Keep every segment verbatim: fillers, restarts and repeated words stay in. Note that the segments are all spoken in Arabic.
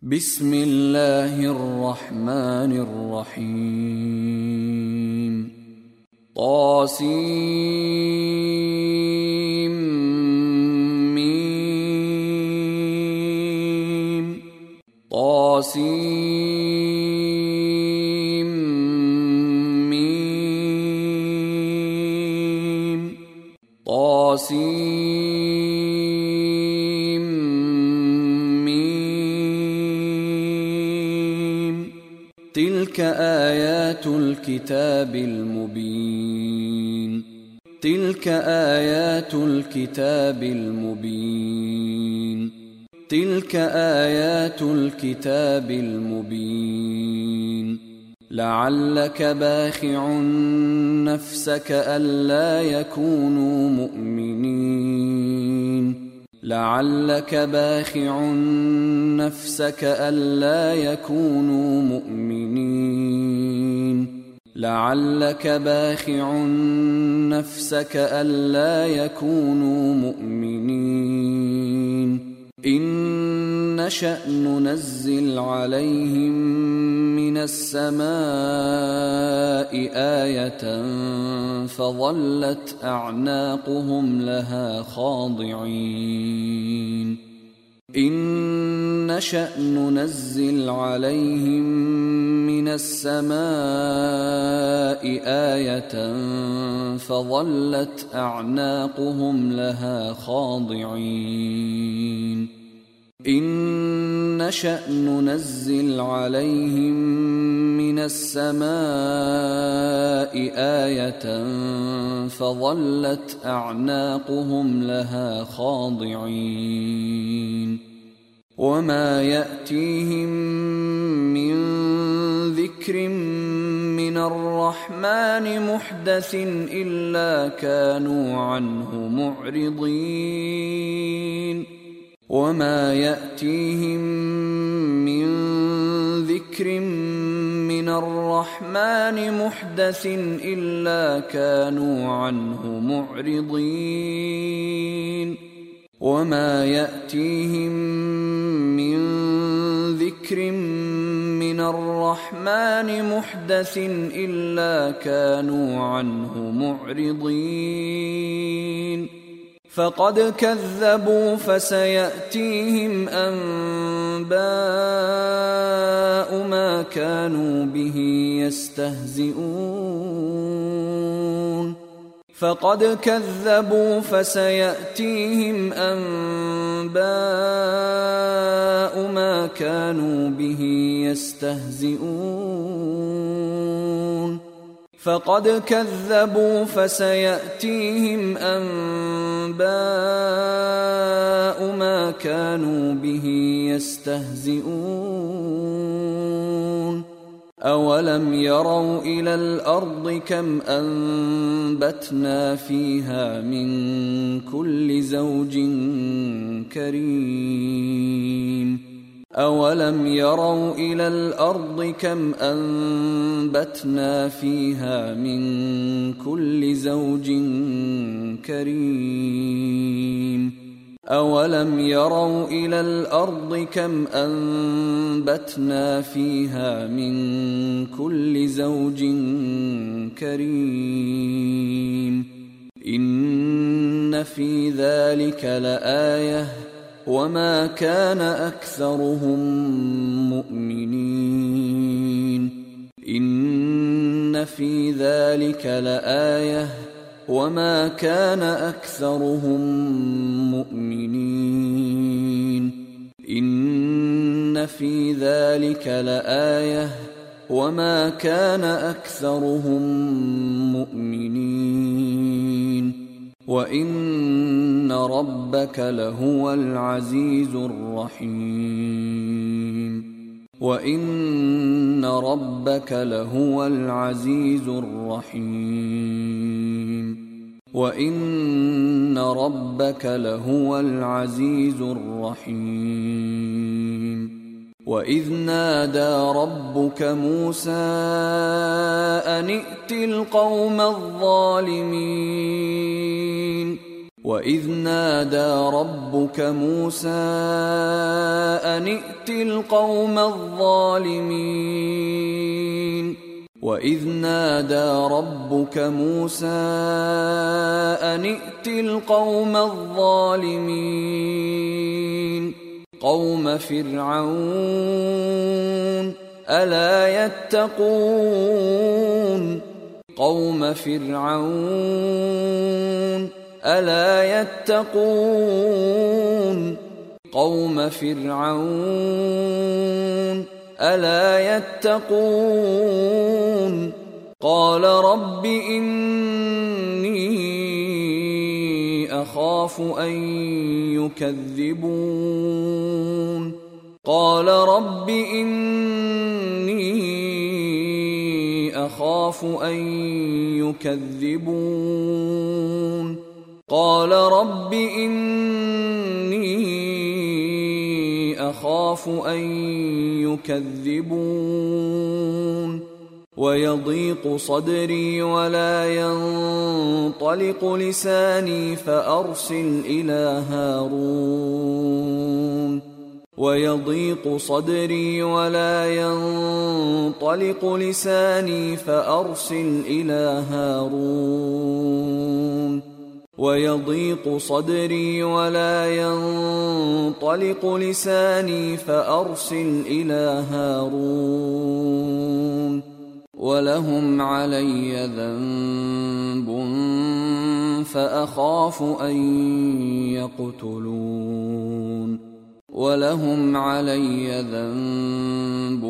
بسم الله الرحمن الرحيم. طاسيم ميم طاسيم ميم طاسيم تلك آيات الكتاب المبين تلك آيات الكتاب المبين تلك آيات الكتاب المبين لعلك باخع نفسك ألا يكونوا مؤمنين لعلك باخع نفسك ألا يكونوا مؤمنين لعلك باخع نفسك ألا يكونوا مؤمنين إن نشأ ننزل عليهم من السماء آية فظلت أعناقهم لها خاضعين إن نشأ ننزل عليهم من السماء آية فظلت أعناقهم لها خاضعين إن نشأ ننزل عليهم من السماء آية فظلت أعناقهم لها خاضعين وما يأتيهم من ذكر من الرحمن محدث إلا كانوا عنه معرضين وما يأتيهم من ذكر من الرحمن محدث إلا كانوا عنه معرضين وما يأتيهم من ذكر من الرحمن محدث إلا كانوا عنه معرضين فقد كذبوا فسيأتيهم أنباء ما كانوا به يستهزئون فقد كذبوا فسيأتيهم أنباء ما كانوا به يستهزئون فقد كذبوا فسيأتيهم أنباء ما كانوا به يستهزئون أولم يروا إلى الأرض كم أنبتنا فيها من كل زوج كريم أولم يروا إلى الأرض كم أنبتنا فيها من كل زوج كريم أولم يروا إلى الأرض كم أنبتنا فيها من كل زوج كريم إن في ذلك لآية وما كان أكثرهم مؤمنين إن في ذلك لآية وما كان أكثرهم مؤمنين إن في ذلك لآية وما كان أكثرهم مؤمنين وإن ربك لهو العزيز الرحيم وإن ربك لهو العزيز الرحيم وإن ربك لهو العزيز الرحيم وإذ نادى ربك موسى أن ائت القوم الظالمين وإذ نادى ربك موسى أن ائت القوم الظالمين وإذ نادى ربك موسى أن ائت القوم الظالمين قوم فرعون ألا يتقون قوم فرعون ألا يتقون قوم فرعون ألا يتقون قال رب إني أخاف أن يكذبون قال رب إني أخاف أن يكذبون قال رب إني أخاف أن يكذبون ويضيق صدري ولا ينطلق لساني فأرسل إلى هارون ويضيق صدري ولا ينطلق لساني فأرسل إلى هارون ويضيق صدري ولا ينطلق لساني فأرسل إلى هارون ولهم علي ذنب فأخاف أن يقتلون ولهم علي ذنب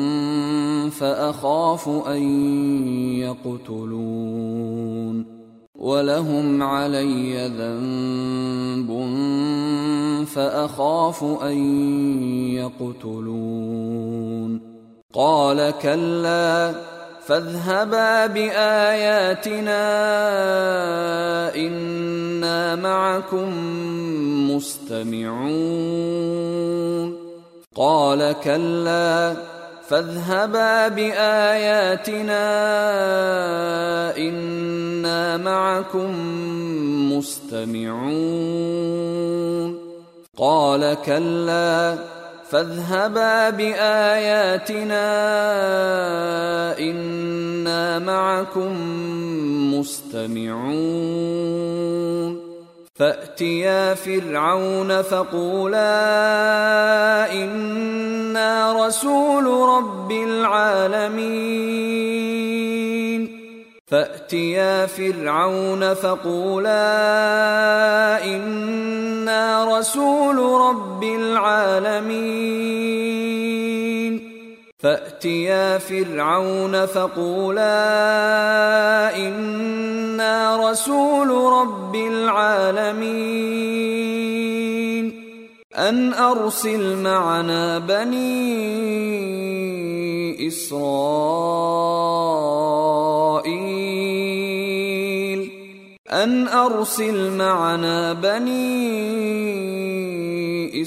فأخاف أن يقتلون ولهم علي ذنب فأخاف أن يقتلون قال كلا فاذهبا بآياتنا إنا معكم مستمعون قال كلا فاذهبا بآياتنا إنا معكم مستمعون قال كلا فاذهبا بآياتنا إنا معكم مستمعون فأتيا فرعون فقولا إنا رسول رب العالمين فأتيا فرعون فقولا إنا رسول رب العالمين فأتيا فرعون فقولا إنا رسول رب العالمين أن أرسل معنا بني إسرائيل أن أرسل معنا بني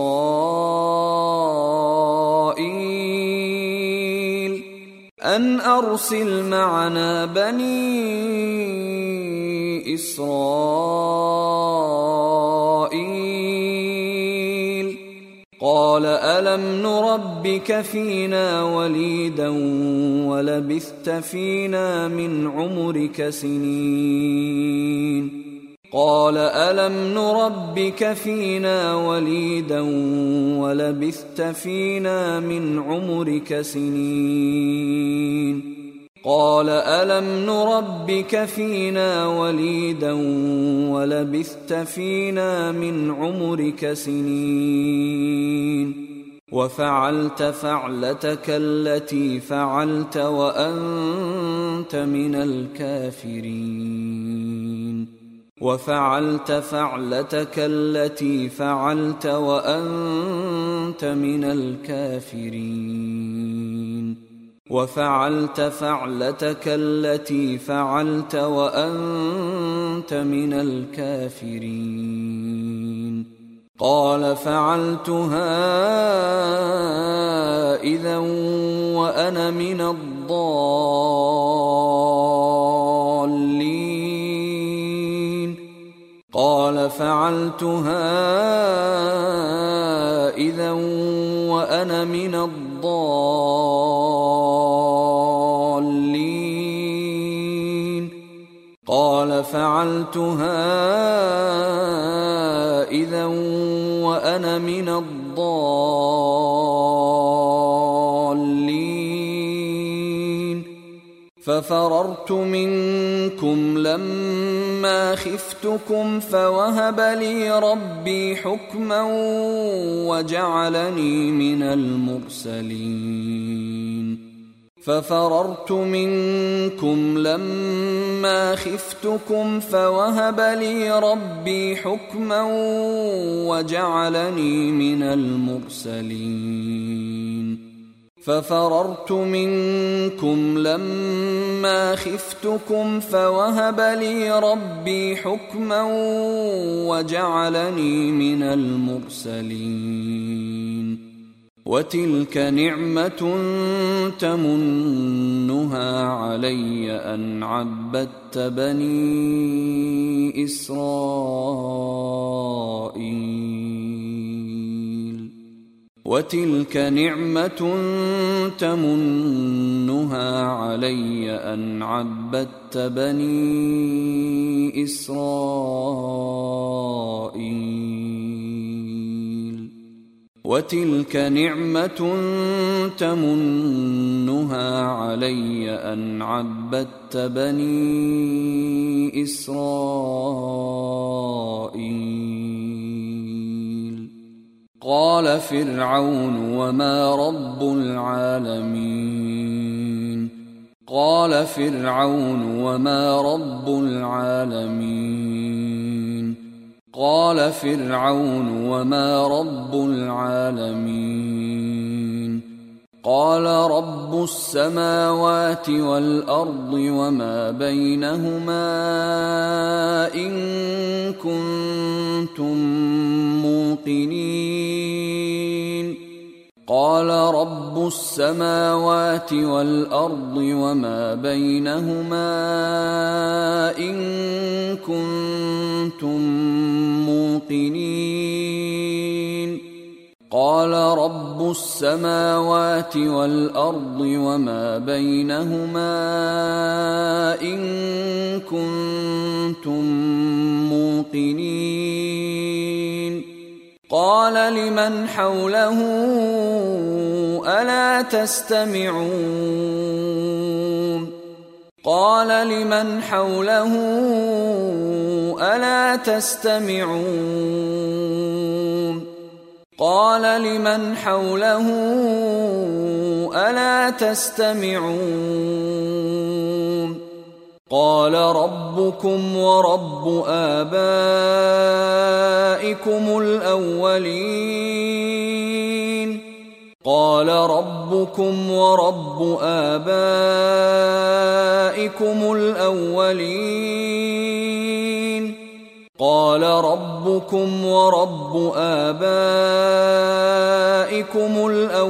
إسرائيل أن أرسل معنا بني إسرائيل قال ألم نربك فينا وليدا ولبثت فينا من عمرك سنين قال ألم نربك فينا وليدا ولبثت فينا من عمرك سنين قال ألم نربك فينا وليدا ولبثت فينا من عمرك سنين وفعلت فعلتك التي فعلت وأنت من الكافرين وفعلت فعلتك التي فعلت وأنت من الكافرين وفعلت فعلتك التي فعلت وأنت من الكافرين قال فعلتها إذا وأنا من الضالين قال فعلتها إذا وأنا من الضالين قال فعلتها إذا وأنا من الضالين ففررت منكم لما خفتكم فوهب لي ربي حكما وجعلني من المرسلين ففررت منكم لما خفتكم فوهب لي ربي حكما وجعلني من المرسلين ففررت منكم لما خفتكم فوهب لي ربي حكما وجعلني من المرسلين وتلك نعمة تمنها علي أن عبدت بني إسرائيل وتلك نعمة تمنها علي أن عبدت بني إسرائيل وتلك نعمة تمنها علي أن عبدت بني إسرائيل قال فرعون وما رب العالمين قال فرعون وما رب العالمين قال فرعون وما رب العالمين قال رب السماوات والأرض وما بينهما إن كنتم موقنين قال رب السماوات والأرض وما بينهما إن كنتم موقنين قال رب السماوات والأرض وما بينهما إن كنتم موقنين قال لمن حوله ألا تستمعون قال لمن حوله ألا تستمعون قال لمن حوله ألا تستمعون قال ربكم ورب آبائكم الأولين قال ربكم ورب آبائكم الأولين قال ربكم ورب آبائكم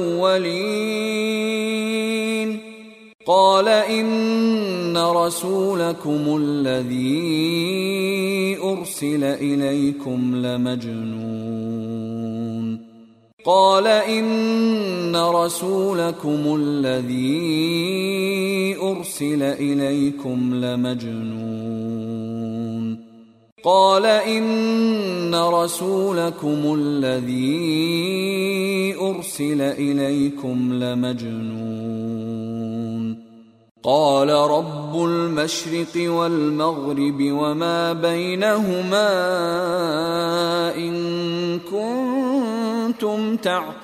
الأولين قال إن رسولكم الذي أرسل إليكم لمجنون قال إن رسولكم الذي أرسل إليكم لمجنون قال إن رسولكم الذي أرسل إليكم لمجنون قال رب المشرق والمغرب وما بينهما إن كنتم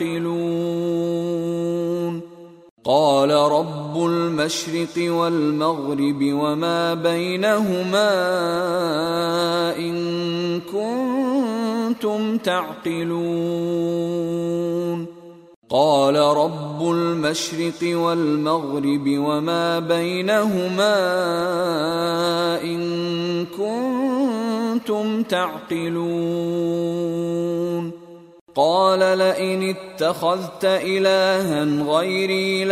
تعقلون قال رب المشرق والمغرب وما بينهما إن كنتم تعقلون قال رب المشرق والمغرب وما بينهما إن كنتم تعقلون قال لئن اتخذت إلها غيري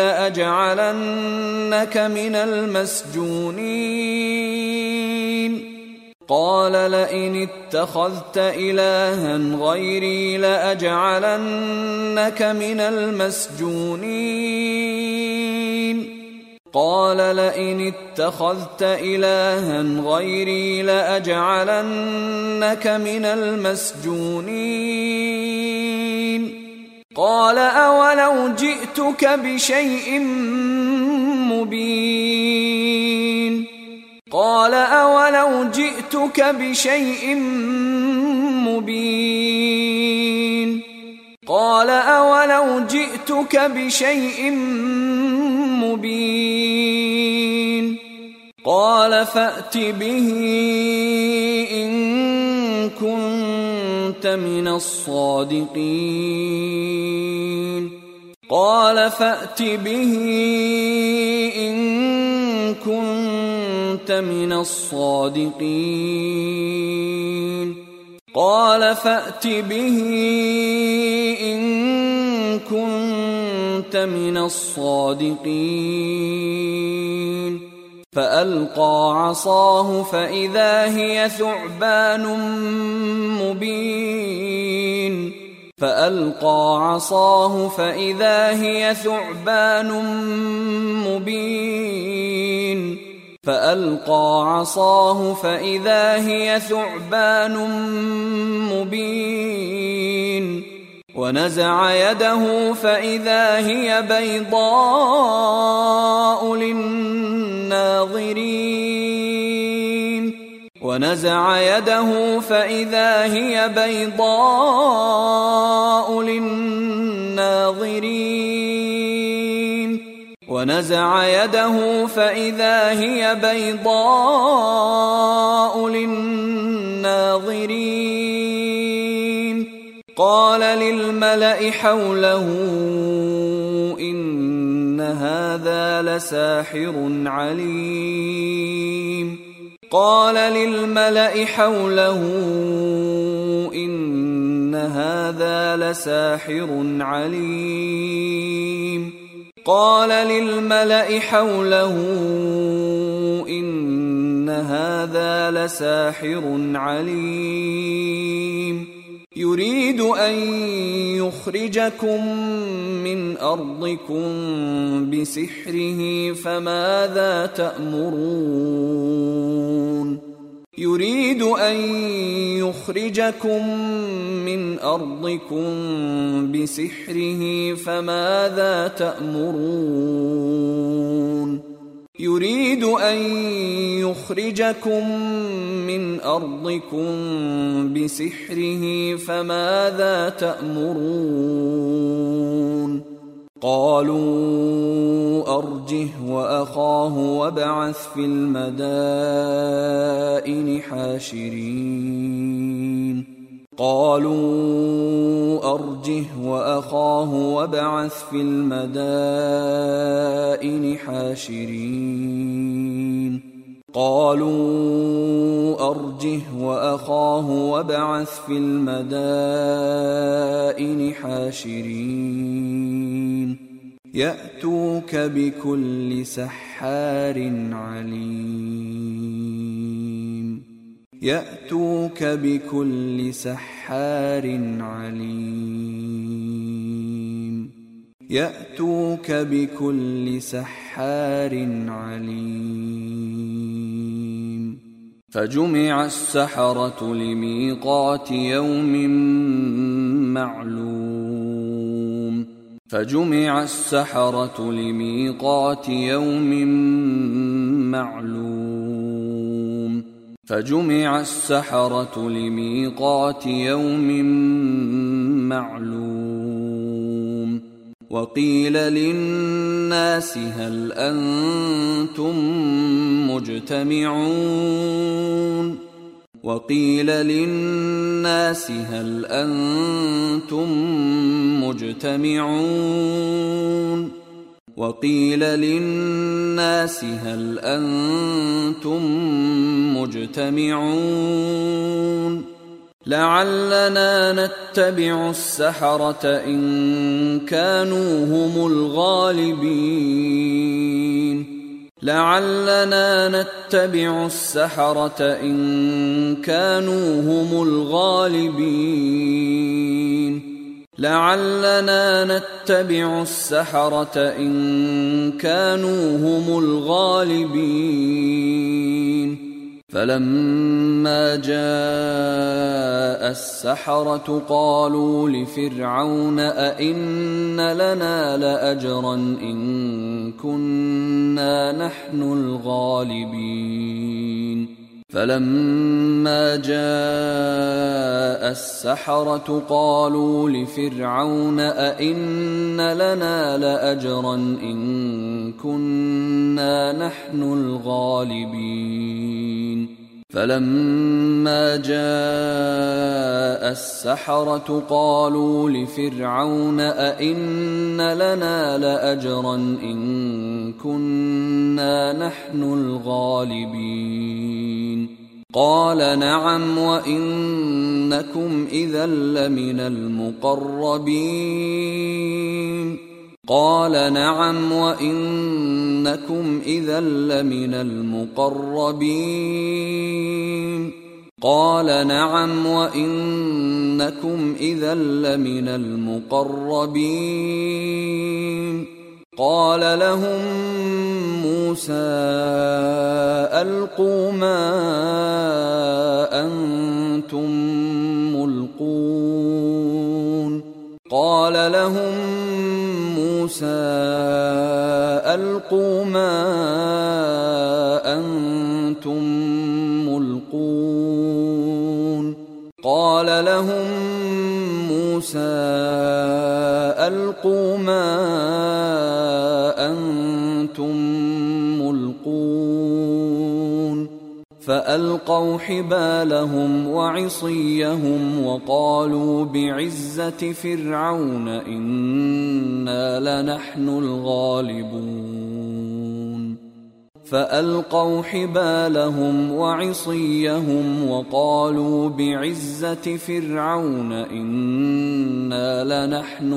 لأجعلنك من المسجونين قال لئن اتخذت إلها غيري لأجعلنك من المسجونين قال لئن اتخذت إلها غيري لأجعلنك من المسجونين قال أولو جئتك بشيء مبين قال أولو جئتك بشيء مبين قال أولو جئتك بشيء مبين قال فأت به إن كنت من الصادقين قال فأت به إن كنت من الصادقين قال فأت به إن كنت من الصادقين فألقى عصاه فإذا هي ثعبان مبين فألقى عصاه فإذا هي ثعبان مبين فألقى عصاه فإذا هي ثعبان مبين ونزع يده فإذا هي بيضاء للناظرين ونزع يده فإذا هي بيضاء للناظرين ونزع يده فإذا هي بيضاء للناظرين قال للملأ حوله إن هذا لساحر عليم قال للملأ حوله إن هذا لساحر عليم قال للملأ حوله إن هذا لساحر عليم يريد أن يخرجكم من أرضكم بسحره فماذا تأمرون يريد أن يخرجكم من أرضكم بسحره فماذا تأمرون يريد أن يخرجكم من أرضكم بسحره فماذا تأمرون قالوا أرجه وأخاه وابعث في المدائن حاشرين قالوا أرجه وأخاه وابعث في المدائن حاشرين قالوا أرجه وأخاه وابعث في المدائن حاشرين يأتوك بكل سحار عليم يأتوك بكل سحار عليم يأتوك بكل سحار عليم فجمع السحرة لميقات يوم معلوم فجمع السحرة لميقات يوم معلوم فجمع السحرة لميقات يوم معلوم وقيل للناس هل أنتم مجتمعون وقيل للناس هل أنتم مجتمعون وقيل للناس هل أنتم مجتمعون لعلنا نتبع السحرة إن كانوا هم الغالبين لعلنا نتبع السحرة إن كانوا هم الغالبين لعلنا نتبع السحرة إن كانوا هم الغالبين فلما جاء السحرة قالوا لفرعون أئن لنا لأجرا إن كنا نحن الغالبين فلما جاء السحرة قالوا لفرعون أئن لنا لأجرا إن كنا نحن الغالبين فلما جاء السحرة قالوا لفرعون أئن لنا لأجرا إن كنا نحن الغالبين قال نعم وإنكم إذا لمن المقربين قال نعم وإنكم إذا لمن المقربين قال نعم وإنكم إذا لمن المقربين قال لهم موسى ألقوا ما أنتم ملقون قال لهم موسى ألقوا ما أنتم ملقون قال لهم موسى ألقوا ما أنتم ملقون فألقوا حبالهم وعصيهم وقالوا بعزة فرعون إنا لنحن الغالبون فألقوا حبالهم وعصيهم وقالوا بعزة فرعون إنا لنحن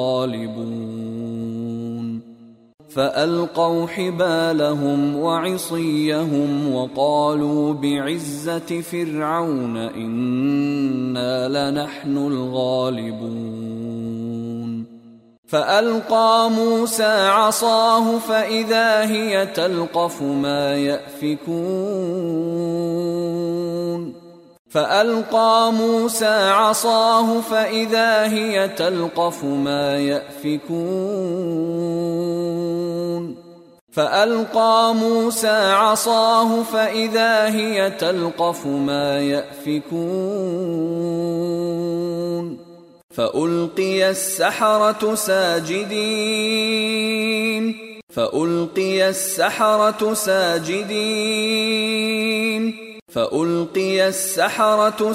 الغالبون فألقوا حبالهم وعصيهم وقالوا بعزة فرعون إنا لنحن الغالبون فألقى موسى عصاه فإذا هي تلقف ما يأفكون فألقى موسى عصاه فإذا هي تلقف ما يأفكون فألقى موسى عصاه فإذا هي تلقف ما يأفكون فألقي السحرة ساجدين فألقي السحرة ساجدين فألقي السحرة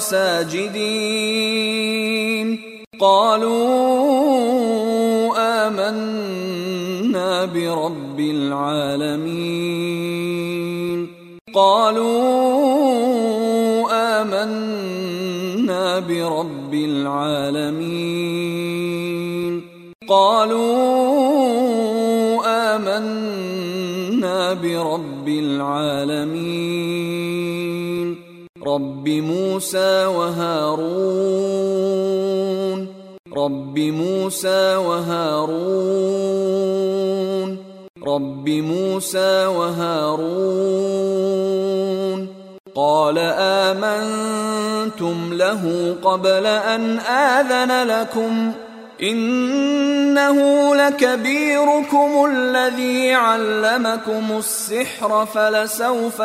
ساجدين قالوا آمنا برب العالمين قالوا آمنا برب العالمين قالوا آمنا برب العالمين رب موسى وهارون رب موسى وهارون رب موسى وهارون قال آمنتم له قبل أن آذن لكم إنه لكبيركم الذي علمكم السحر فلسوف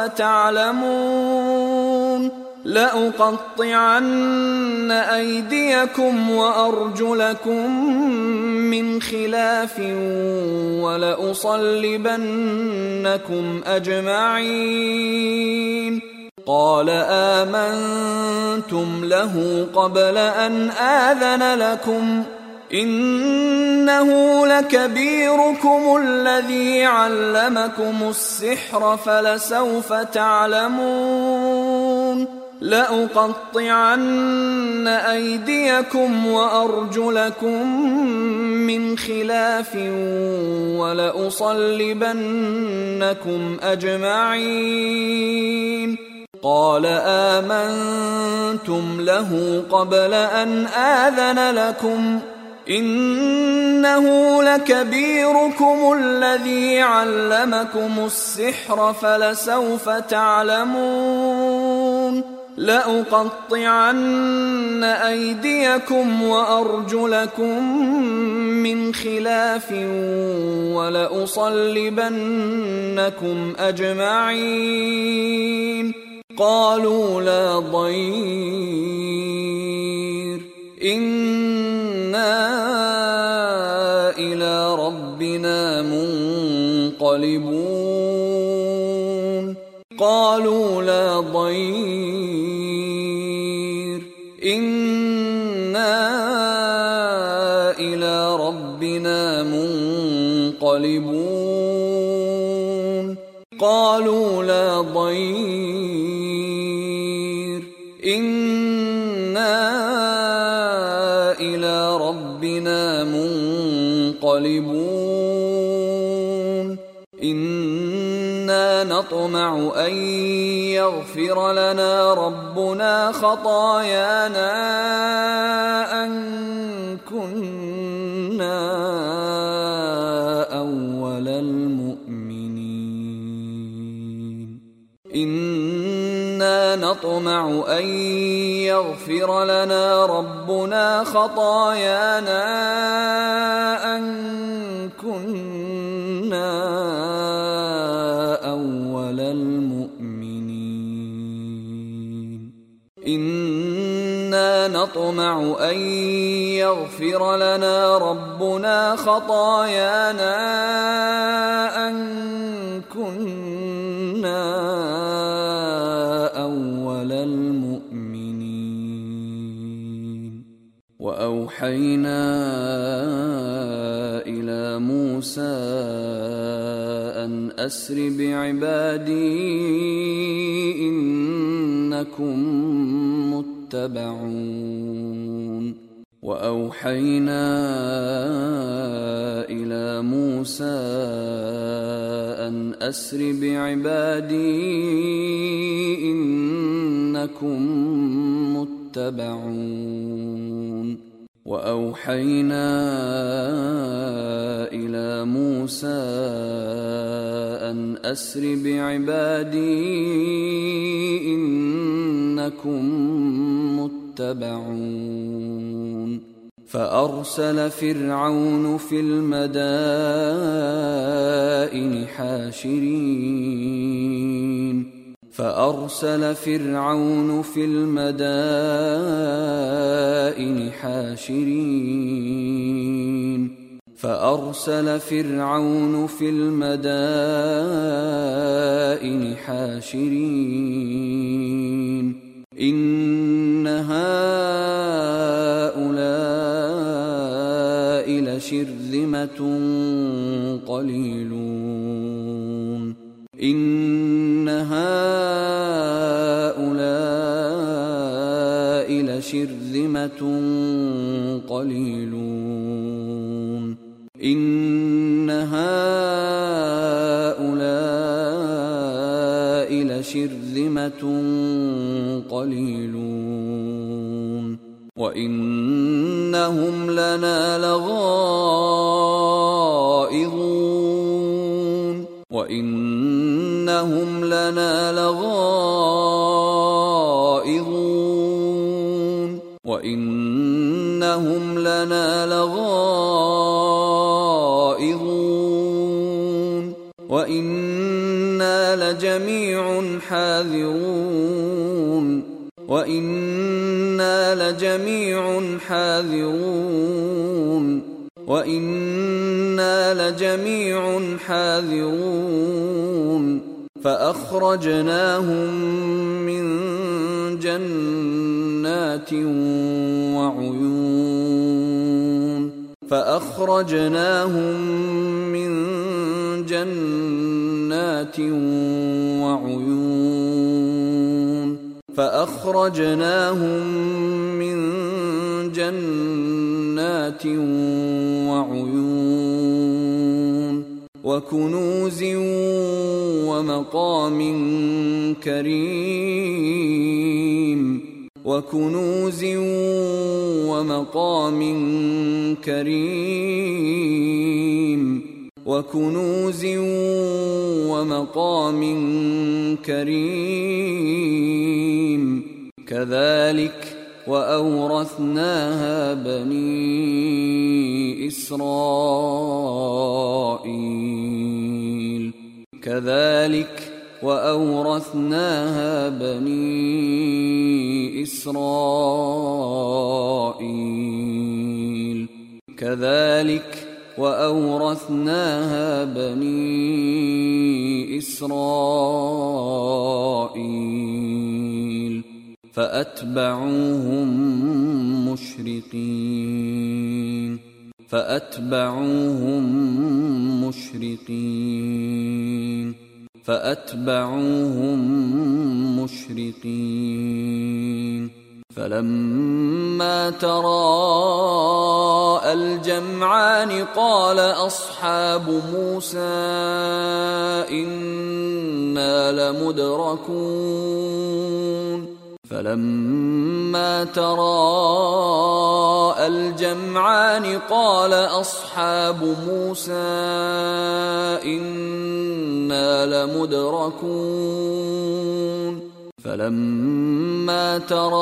تعلمون لأقطعن أيديكم وأرجلكم من خلاف ولأصلبنكم أجمعين قال آمنتم له قبل أن آذن لكم إنه لكبيركم الذي علمكم السحر فلسوف تعلمون لأقطعن أيديكم وأرجلكم من خلاف ولأصلبنكم أجمعين. قال آمنتم له قبل أن آذن لكم إنه لكبيركم الذي علمكم السحر فلسوف تعلمون. لأقطعن أيديكم وأرجلكم من خلاف ولأصلبنكم أجمعين. قالوا لا ضير إنا إلى ربنا منقلبون. قالوا لا ضير إنا إلى ربنا منقلبون. قالوا لا ضير إنا إلى ربنا منقلبون. إنا نطمع أن يغفر لنا ربنا خطايانا أن كنا أول المؤمنين. إنا نطمع أن يغفر لنا ربنا خطايانا أن كنا أول المؤمنين. إنا نطمع أن يغفر لنا ربنا خطايانا أن كنا أول المؤمنين. وأوحينا إلى موسى أن أسر بعبادي إنكم متبعون. وأوحينا إلى موسى أن أسر بعبادي إنكم متبعون. وأوحينا إلى موسى أن أسر بعبادي إنكم متبعون. فأرسل فرعون في المدائن حاشرين فأرسل فرعون في المدائن حاشرين فأرسل فرعون في المدائن حاشرين إن هؤلاء لشرذمة قليلون إن هؤلاء لشرذمة قليلون إن هؤلاء لشرذمة قليلون وإنهم لنا لغائظون وإنهم لنا لغائظون وإنهم لنا لغائظون وإنا لجميع حاذرون وإنا لجميع حاذرون وإنا لجميع حاذرون فأخرجناهم من جنات وعيون فأخرجناهم من جنات وعيون فأخرجناهم من جنات وعيون وكنوز ومقام كريم وكنوز ومقام كريم وكنوز ومقام كريم كذلك وأورثناها بني إسرائيل كذلك وأورثناها بني إسرائيل كذلك وأورثناها بني إسرائيل فأتبعوهم مشرقين فأتبعوهم مشرقين فأتبعوهم مشرقين فلما تراءى الجمعان قال أصحاب موسى إنا لمدركون فلما تراءى الجمعان قال أصحاب موسى إنا لمدركون فلما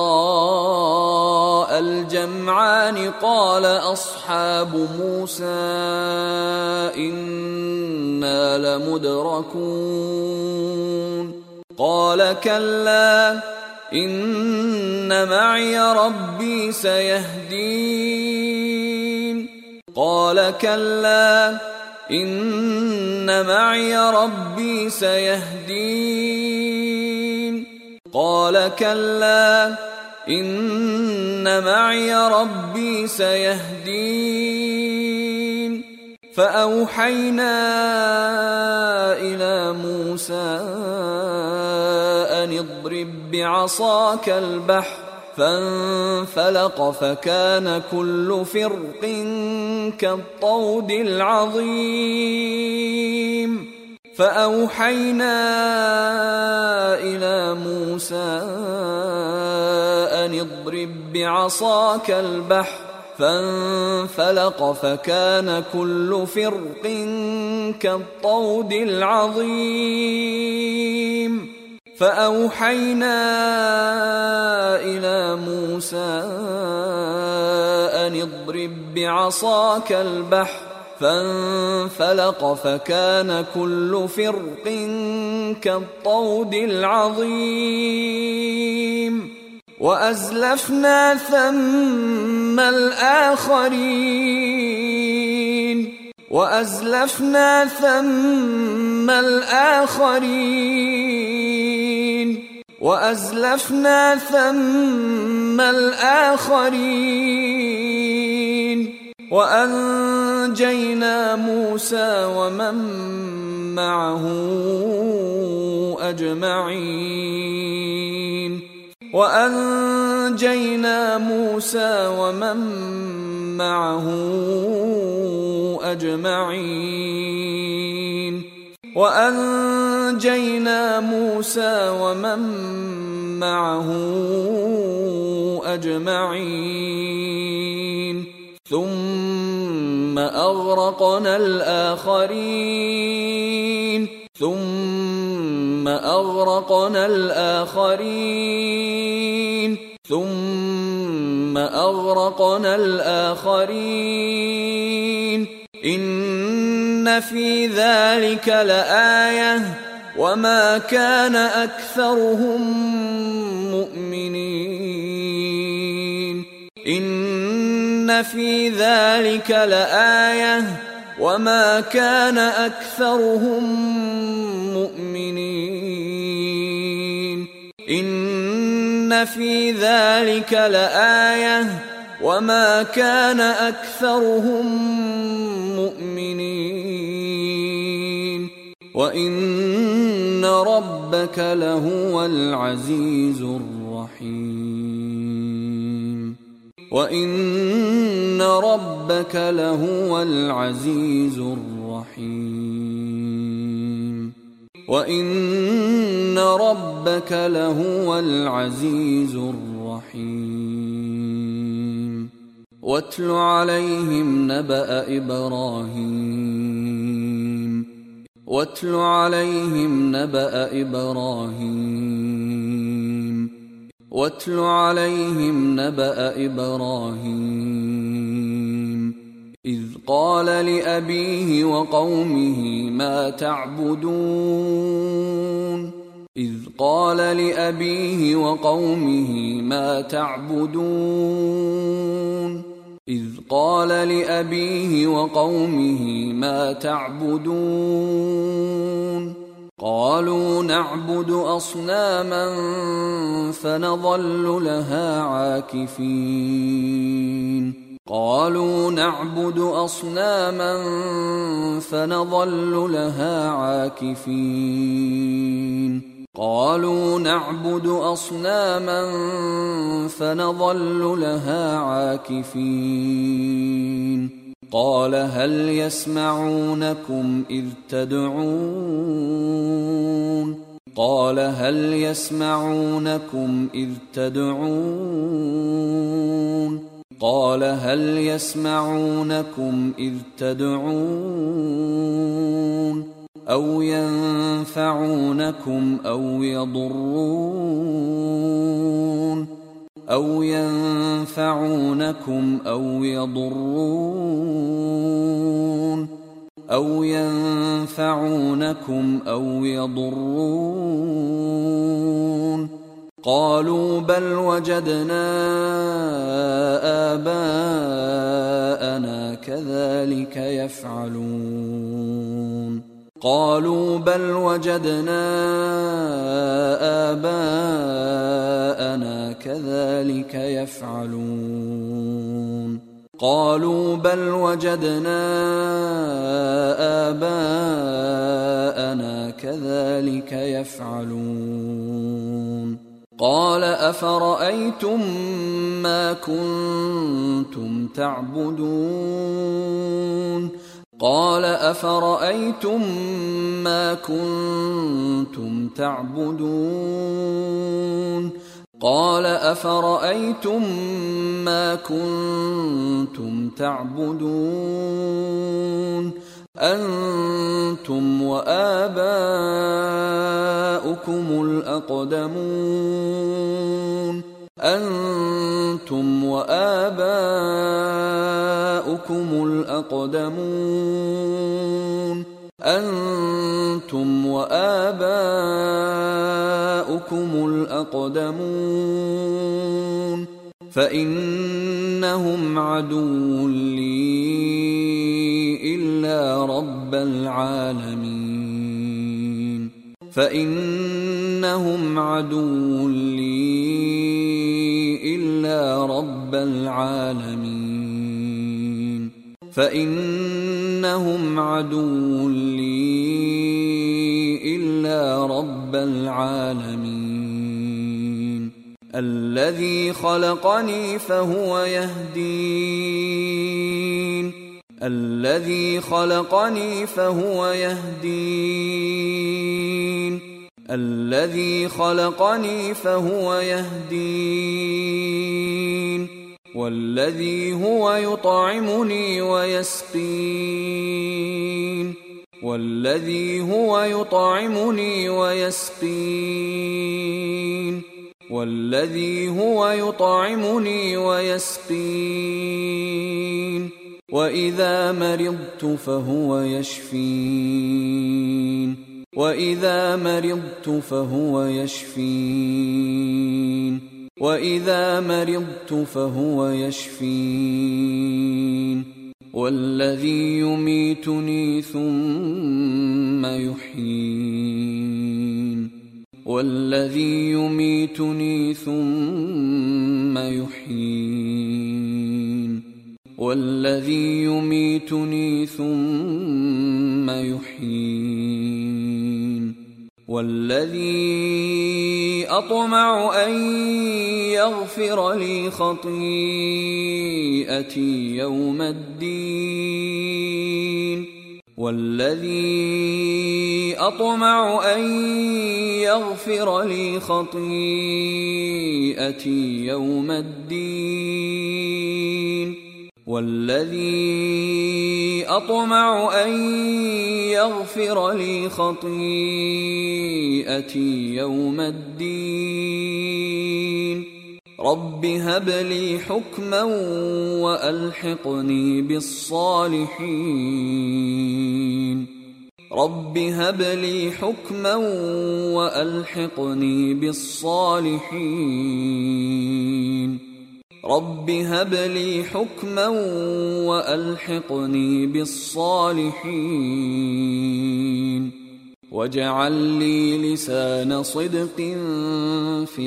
تراءى الجمعان قال أصحاب موسى إنا لمدركون قال كلا إن معي ربي سيهدين قال كلا إن معي ربي سيهدين قال كلا إن معي ربي سيهدين فأوحينا إلى موسى أن اضرب بعصاك البحر فانفلق فكان كل فرق كالطود العظيم فأوحينا إلى موسى أن اضرب بعصاك البحر فانفلق فكان كل فرق كالطود العظيم فأوحينا إلى موسى أن اضرب بعصاك البحر فانفلق فكان كل فرق كالطود العظيم وأزلفنا ثم الآخرين وأزلفنا ثم الآخرين وأزلفنا ثم الآخرين وأنجينا موسى ومن معه أجمعين وأنجينا موسى ومن معه أجمعين وأنجينا موسى ومن معه أجمعين ثم أغرقنا الآخرين ثم أغرقنا الآخرين ثم أغرقنا الآخرين إن في ذلك لآية وما كان أكثرهم مؤمنين إن في ذلك لآية وما كان أكثرهم مؤمنين إن في ذلك لآية وما كان أكثرهم مؤمنين وإن ربك لهو العزيز الرحيم وإن ربك لهو العزيز الرحيم وإن ربك لهو العزيز الرحيم واتل عليهم نبأ إبراهيم واتل عليهم نبأ إبراهيم واتل عليهم نبأ إبراهيم إذ قال لأبيه وقومه ما تعبدون إذ قال لأبيه وقومه ما تعبدون إذ قال لأبيه وقومه ما تعبدون قالوا نعبد أصناما فنظل لها عاكفين قالوا نعبد أصناما فنظل لها عاكفين قالوا نعبد أصناما فنظل لها عاكفين قال هل يسمعونكم إذ تدعون قال هل يسمعونكم إذ تدعون قال هل يسمعونكم إذ تدعون أو ينفعونكم أو يضرون أو ينفعونكم أو يضرون أو ينفعونكم أو يضرون قالوا بل وجدنا آباءنا كذلك يفعلون قالوا بل وجدنا آباءنا كذلك يفعلون قالوا بل وجدنا آباءنا كذلك يفعلون قال أفرأيتم ما كنتم تعبدون قال أفرأيتم ما كنتم تعبدون قال أفرأيتم ما كنتم تعبدون أنتم وآباؤكم الأقدمون أنتم وآباؤكم الأقدمون أنتم وآباؤكم الأقدمون فإنهم عدو لي إلا رب العالمين فإنهم عدو لي إلا رب العالمين فإنهم عدو لي إلا رب العالمين الذي خلقني فهو يهدين الذي خلقني فهو يهدين الذي خلقني فهو يهدين والذي هو يطعمني ويسقين والذي هو يطعمني ويسقين والذي هو يطعمني ويسقين وإذا مرضت فهو يشفين وإذا مرضت فهو يشفين وإذا مرضت فهو يشفين والذي يميتني ثم يحيين والذي يميتني ثم يحيين والذي يميتني ثم يحيين والذي أطمع أن يغفر لي خطيئتي يوم الدين والذي أطمع أن يغفر لي خطيئتي يوم الدين والذي أطمع أن يغفر لي خطيئتي يوم الدين رب هب لي حكما وألحقني بالصالحين رب هب لي حكما وألحقني بالصالحين رب هب لي حكما وألحقني بالصالحين واجعل لي لسان صدق في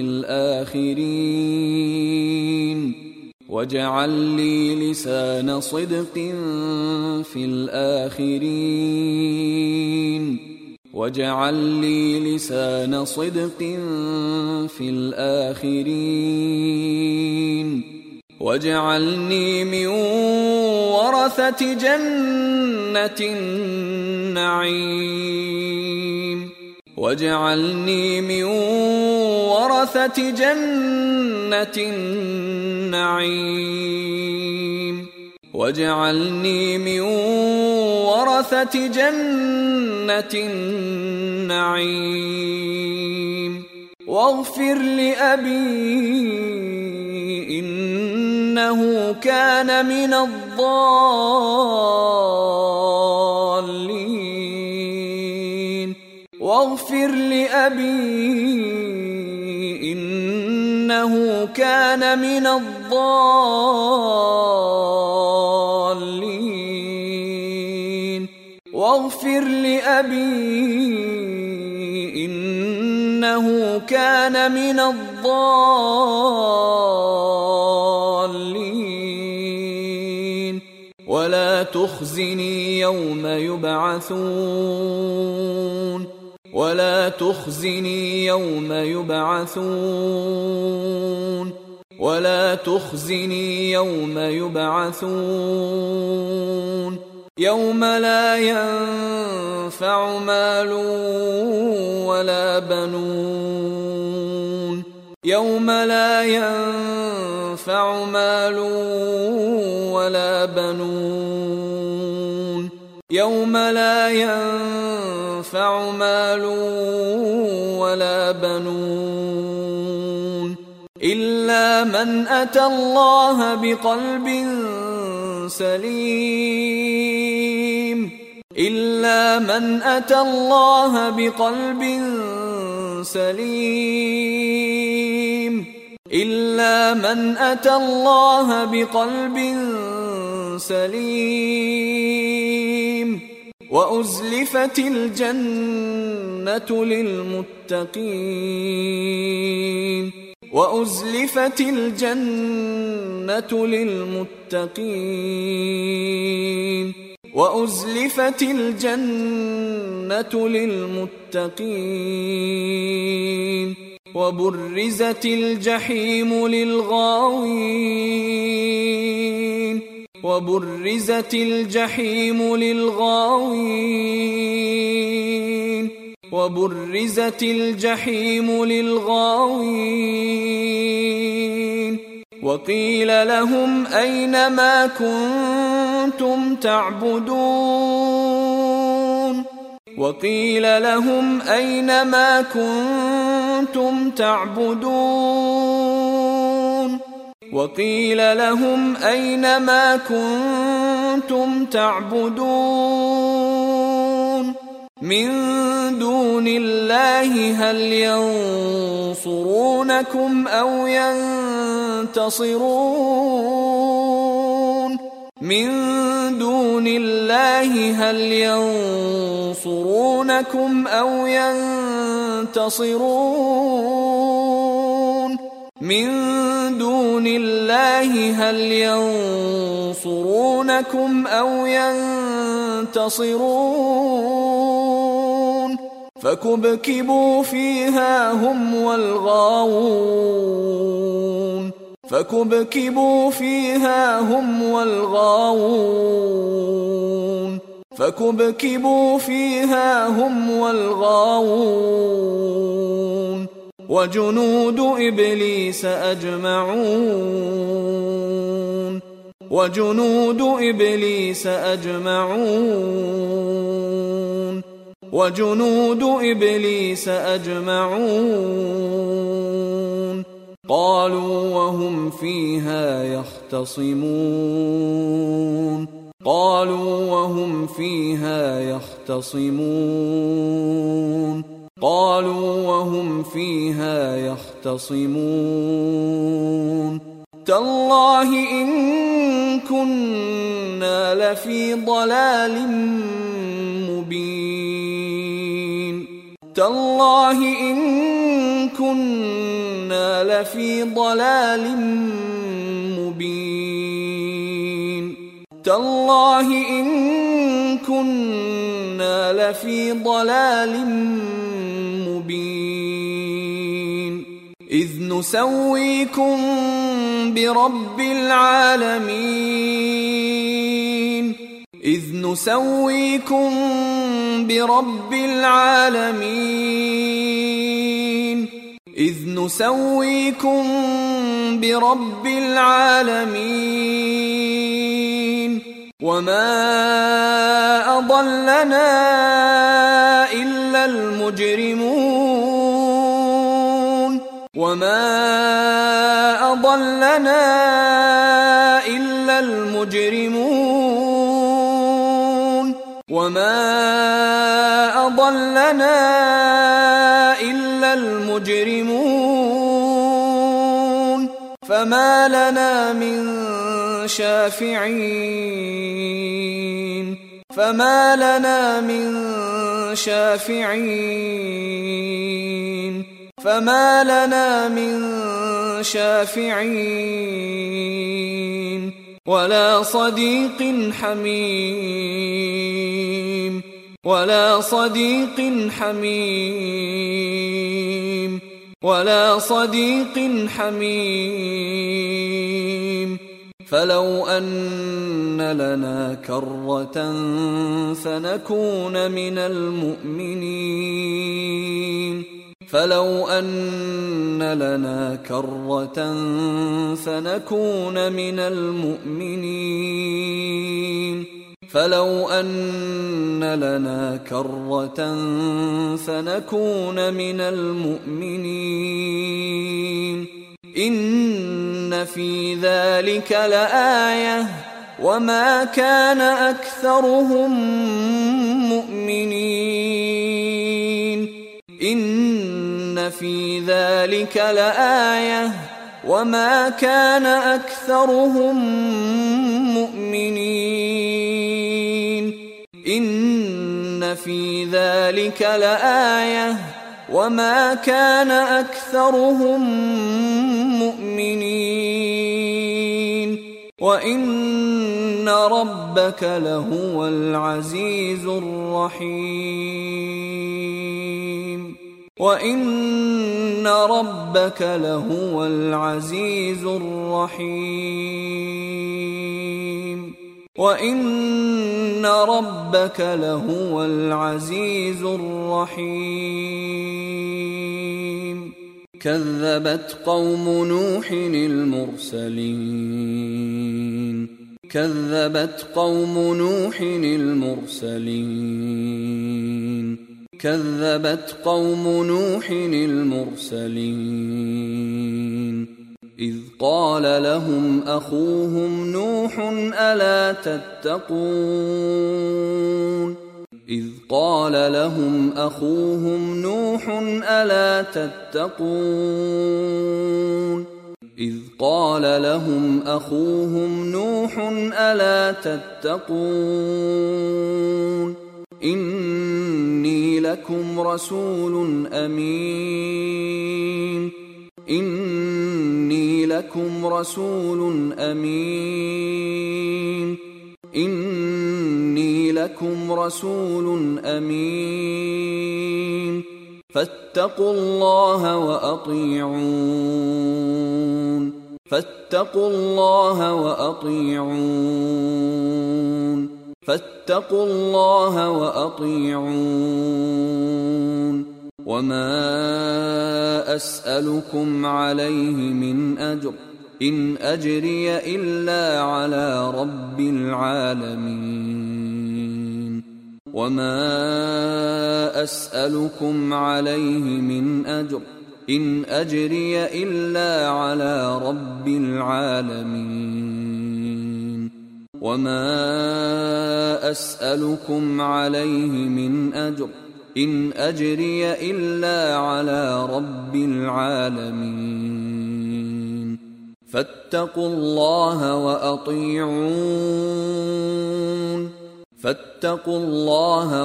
الآخرين واجعل لي لسان صدق في الآخرين واجعل لي لسان صدق في الآخرين واجعلني من ورثة جنة النعيم واجعلني من ورثة جنة النعيم واجعلني من ورثة جنة النعيم واغفر لأبي إنه كان من الضالين واغفر لأبي إنه كان من الضالين واغفر لأبي إنه كان من الضالين ولا تخزني يوم يبعثون ولا تخزني يوم يبعثون ولا تخزني يوم يبعثون يوم لا ينفع مال ولا بنون يوم لا ينفع مال ولا بنون يوم لا ينفع مال ولا بنون إلا من أتى الله بقلب سليم إلا من أتى الله بقلب سليم إلا من أتى الله بقلب سليم وأزلفت الجنة للمتقين وأزلفت الجنة للمتقين وأزلفت الجنة للمتقين وبرزت الجحيم للغاوين وبرزت الجحيم للغاوين وبرزت الجحيم للغاوين وقيل لهم أين ما كنتم تعبدون وقيل لهم أين ما كنتم تعبدون وقيل لهم أين ما كنتم تعبدون من دون الله هل ينصرونكم أو ينتصرون من دون الله هل ينصرونكم أو ينتصرون من دون الله هل ينصرونكم أو ينتصرون فكبكبوا فيها هم والغاوون فكبكبوا فيها هم والغاوون فكبكبوا فيها هم والغاوون وجنود إبليس أجمعون وجنود إبليس أجمعون وجنود إبليس أجمعون قالوا وهم فيها يختصمون قالوا وهم فيها يختصمون قالوا وهم فيها يختصمون تالله إن كنا لفي ضلال مبين تالله إن كنا لفي ضلال مبين تالله إن كنا لفي ضلال مبين إذ نسويكم برب العالمين إذ نسويكم برب العالمين إذ نسويكم برب العالمين وما أضلنا إلا المجرمون وما أضلنا إلا المجرمون وما أضلنا إلا المجرمون فما لنا من شافعين فما لنا من شافعين فما لنا من شافعين ولا صديق حميم ولا صديق حميم ولا صديق حميم فلو أن لنا كرة فنكون من المؤمنين فلو أن لنا كرة فنكون من المؤمنين فلو أن لنا كرة فنكون من المؤمنين إن في ذلك لآية وما كان أكثرهم مؤمنين إن في ذلك لآية وما كان أكثرهم مؤمنين إن في ذلك لآية وما كان أكثرهم مؤمنين وإن ربك لهو العزيز الرحيم وإن ربك لهو العزيز الرحيم وإن ربك لهو العزيز الرحيم كذبت قوم نوح المرسلين كذبت قوم نوح المرسلين كذبت قوم نوح المرسلين إذ قال لهم أخوهم نوح ألا تتقون إذ قال لهم أخوهم نوح ألا تتقون إذ قال لهم أخوهم نوح ألا تتقون إني لكم رسول أمين إني لكم رسول أمين إني لكم رسول أمين فاتقوا الله وأطيعون فاتقوا الله وأطيعون فاتقوا الله وأطيعون وما أسألكم عليه من أجر إن أجري إلا على رب العالمين وما أسألكم عليه من أجر إن أجري إلا على رب العالمين وما أسألكم عليه من أجر إن أجري إلا على رب العالمين فاتقوا الله وأطيعون فاتقوا الله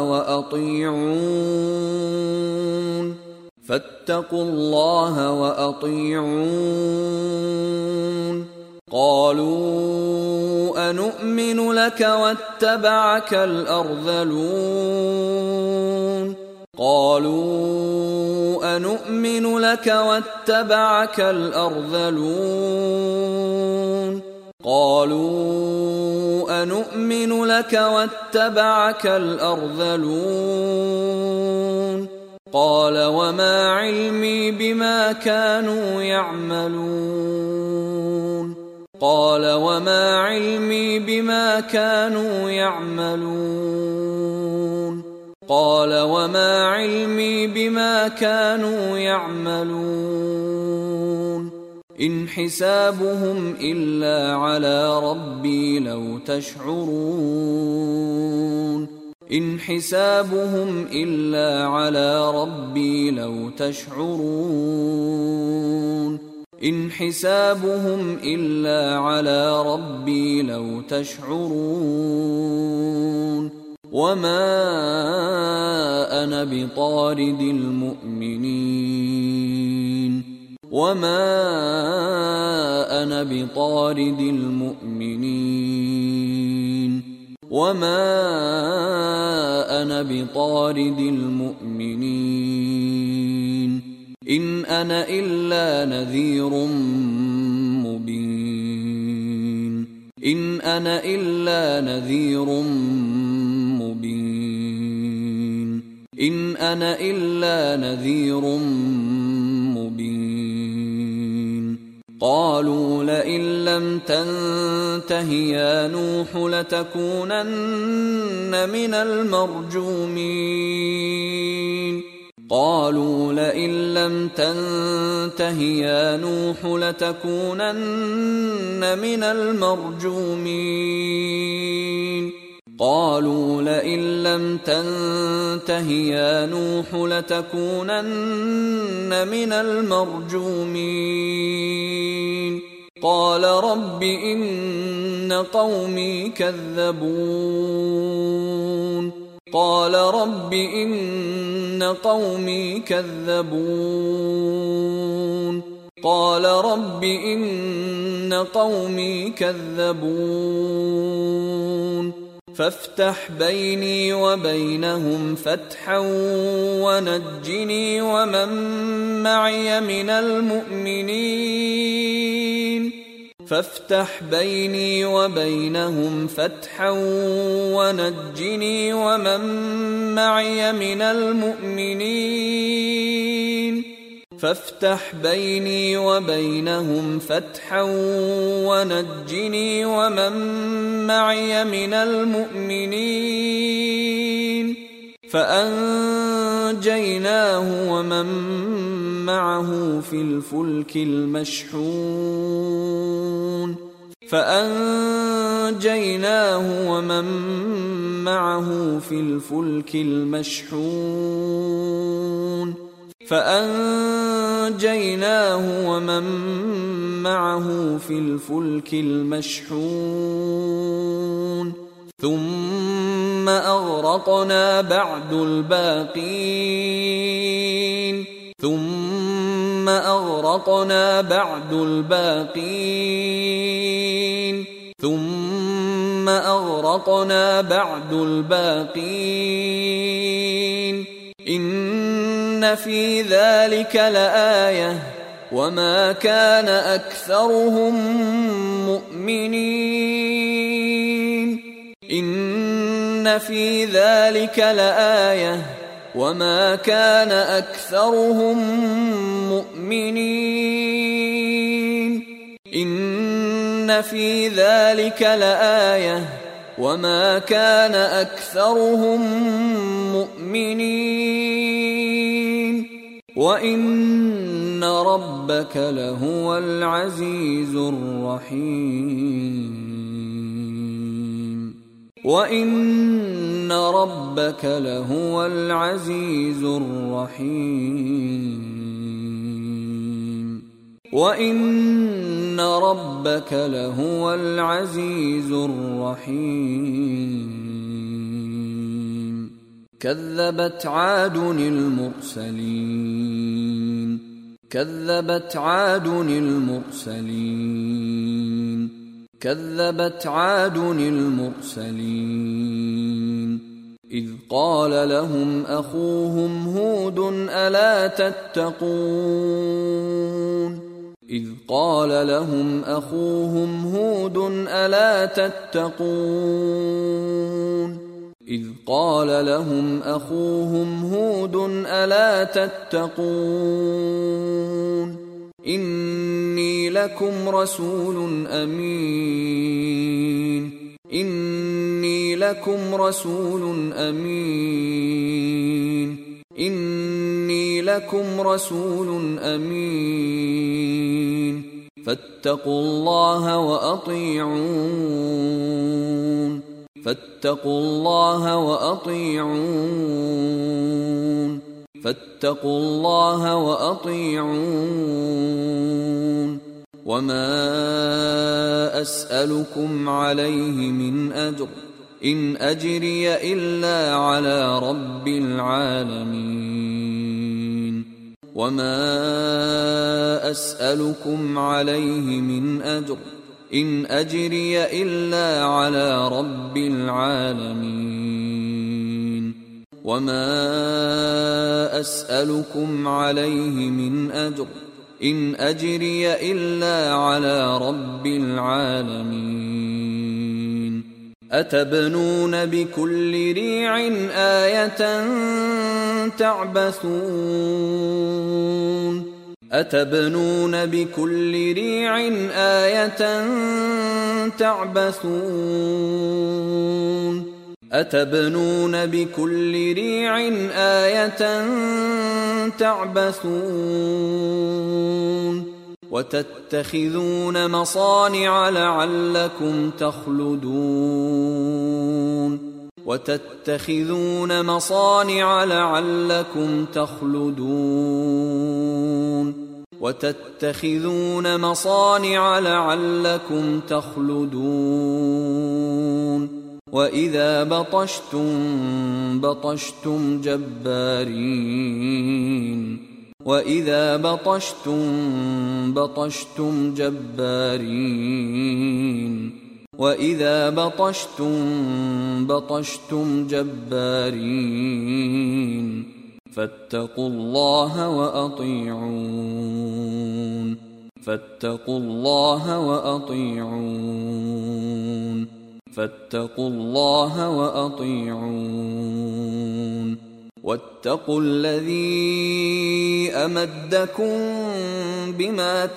وأطيعون فاتقوا الله وأطيعون قالوا أنؤمن لك واتبعك الأرذلون قالوا أنؤمن لك واتبعك الأرذلون قالوا أنؤمن لك واتبعك الأرذلون قال وما علمي بما كانوا يعملون قال وما علمي بما كانوا يعملون قال وما علمي بما كانوا يعملون إن حسابهم إلا على ربي لو تشعرون إن حسابهم إلا على ربي لو تشعرون إن حسابهم إلا على ربي لو تشعرون وما أنا بطارد المؤمنين وما أنا بطارد المؤمنين وما أنا بطارد المؤمنين إن أنا إلا نذير مبين إن أنا إلا نذير مبين إن أنا إلا نذير مبين قالوا لئن لم تنته يا نوح لتكونن من المرجومين قالوا لئن لم تنته يا نوح لتكونن من المرجومين قالوا لئن لم تنته يا نوح لتكونن من المرجومين قال رب إن قومي كذبون قال رب إن قومي كذبون قال رب إن قومي كذبون فافتح بيني وبينهم فتحا ونجني ومن معي من المؤمنين فافتح بيني وبينهم فتحا ونجني ومن معي من المؤمنين فافتح بيني وبينهم فتحا ونجني ومن معي من المؤمنين فأنجيناه ومن معه في الفلك المشحون فأنجيناه ومن معه في الفلك المشحون فأنجيناه ومن معه في الفلك المشحون ثم أغرقنا بعد الباقين ثم أغرقنا بعد الباقين ثم ثم أغرقنا بعد الباقين إن في ذلك لآية وما كان أكثرهم مؤمنين إن في ذلك لآية وما كان أكثرهم مؤمنين إن في ذلك لآية وما كان أكثرهم مؤمنين وإن ربك لهو العزيز الرحيم وإن ربك لهو العزيز الرحيم وإن ربك لهو العزيز الرحيم كذبت عاد المرسلين كذبت عاد المرسلين كذبت عاد المرسلين إذ قال لهم أخوهم هود ألا تتقون إذ قال لهم أخوهم هود ألا تتقون إذ قال لهم أخوهم هود ألا تتقون إني لكم رسول أمين إني لكم رسول أمين إني لكم رسول أمين فاتقوا الله وأطيعون فاتقوا الله وأطيعون فاتقوا الله وأطيعون وما أسألكم عليه من أجر إن أجري إلا على رب العالمين وما أسألكم عليه من أجر إن أجري إلا على رب العالمين وما أسألكم عليه من أجر إن أجري إلا على رب العالمين أتبنون بكل ريع آية تعبثون أتبنون بكل ريع آية تعبثون أتبنون بكل ريع آية تعبثون وتتخذون مصانع لعلكم تخلدون وتتخذون مصانع لعلكم تخلدون وتتخذون مصانع لعلكم تخلدون وإذا بطشتم بطشتم جبارين وإذا بطشتم بطشتم جبارين وإذا بطشتم بطشتم جبارين فاتقوا الله وأطيعون فاتقوا الله وأطيعون فاتقوا الله وأطيعون واتقوا الذي أمدكم بما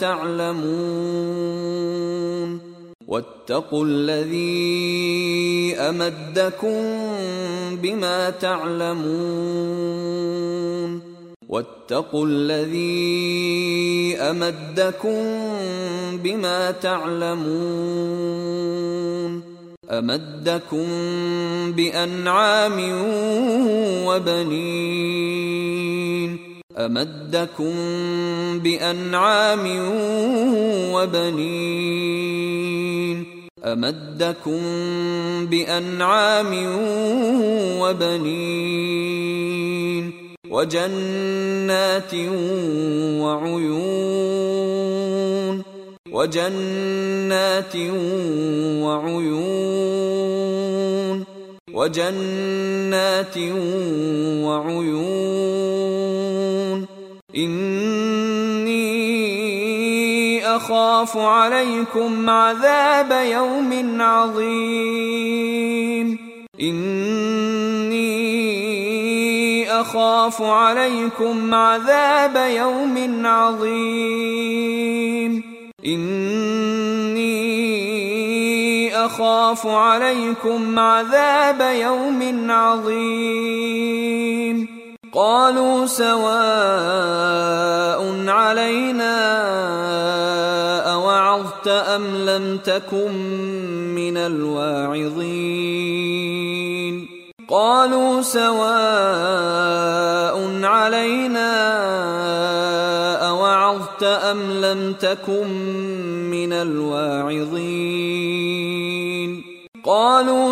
تعلمون واتقوا الذي أمدكم بما تعلمون واتقوا الذي أمدكم بما تعلمون أمدكم بأنعام وبنين أمدكم بأنعام وبنين أمدكم بأنعام وبنين وجنات وعيون وجنات وعيون وجنات وعيون إني أخاف عليكم عذاب يوم عظيم إني أخاف عليكم عذاب يوم عظيم إني أخاف عليكم عذاب يوم عظيم قالوا سواء علينا أوعظت أم لم تكن من الواعظين قالوا سواء علينا أوعظت أم لم تكن من الواعظين قالوا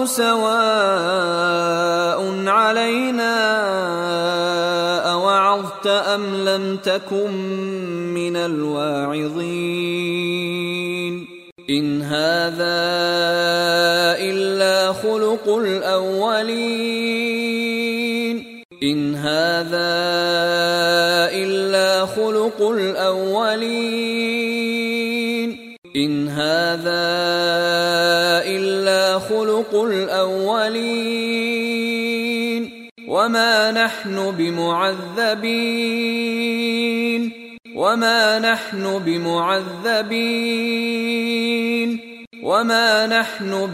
سواء علينا أوعظت أم لم تكن من الواعظين إن هذا إلا خلق الأولين إن هذا إلا خلق الأولين إن هذا إلا خلق الأولين وما نحن بمعذبين وما نحن بمعذبين وما نحن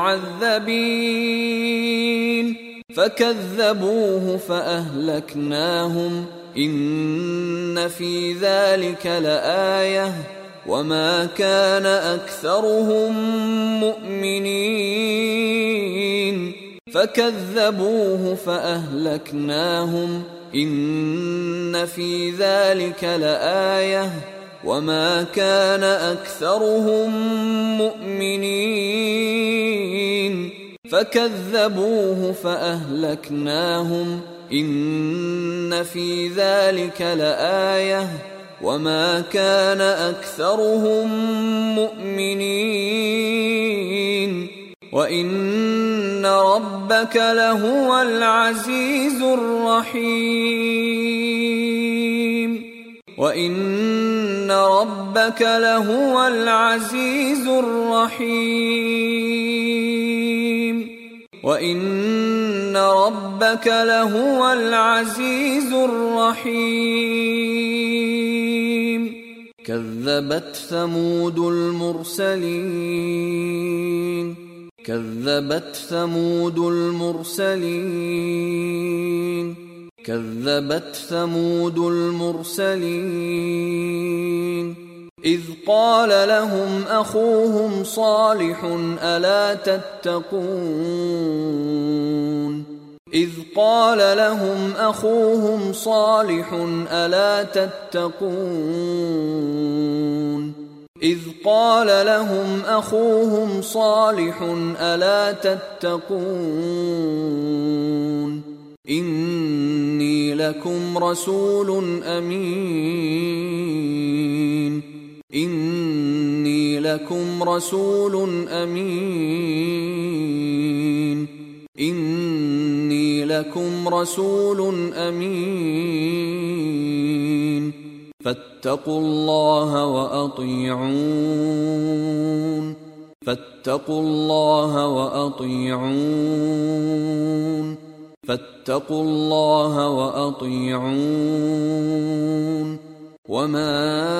بمعذبين فكذبوه فأهلكناهم إن في ذلك لآية وما كان أكثرهم مؤمنين فكذبوه فأهلكناهم إن في ذلك لآية وما كان أكثرهم مؤمنين فكذبوه فأهلكناهم إن في ذلك لآية وما كان أكثرهم مؤمنين وإن ربك لهو العزيز الرحيم وإن ربك لهو العزيز الرحيم وإن ربك لهو العزيز الرحيم كذبت ثمود المرسلين كذبت ثمود المرسلين كذبت ثمود المرسلين إذ قال لهم أخوهم صالح ألا تتقون إذ قال لهم أخوهم صالح ألا تتقون إذ قال لهم أخوهم صالح ألا تتقون إني لكم رسول أمين إني لكم رسول أمين إني لكم رسول أمين فاتقوا الله وأطيعون فاتقوا الله وأطيعون فاتقوا الله وأطيعون وما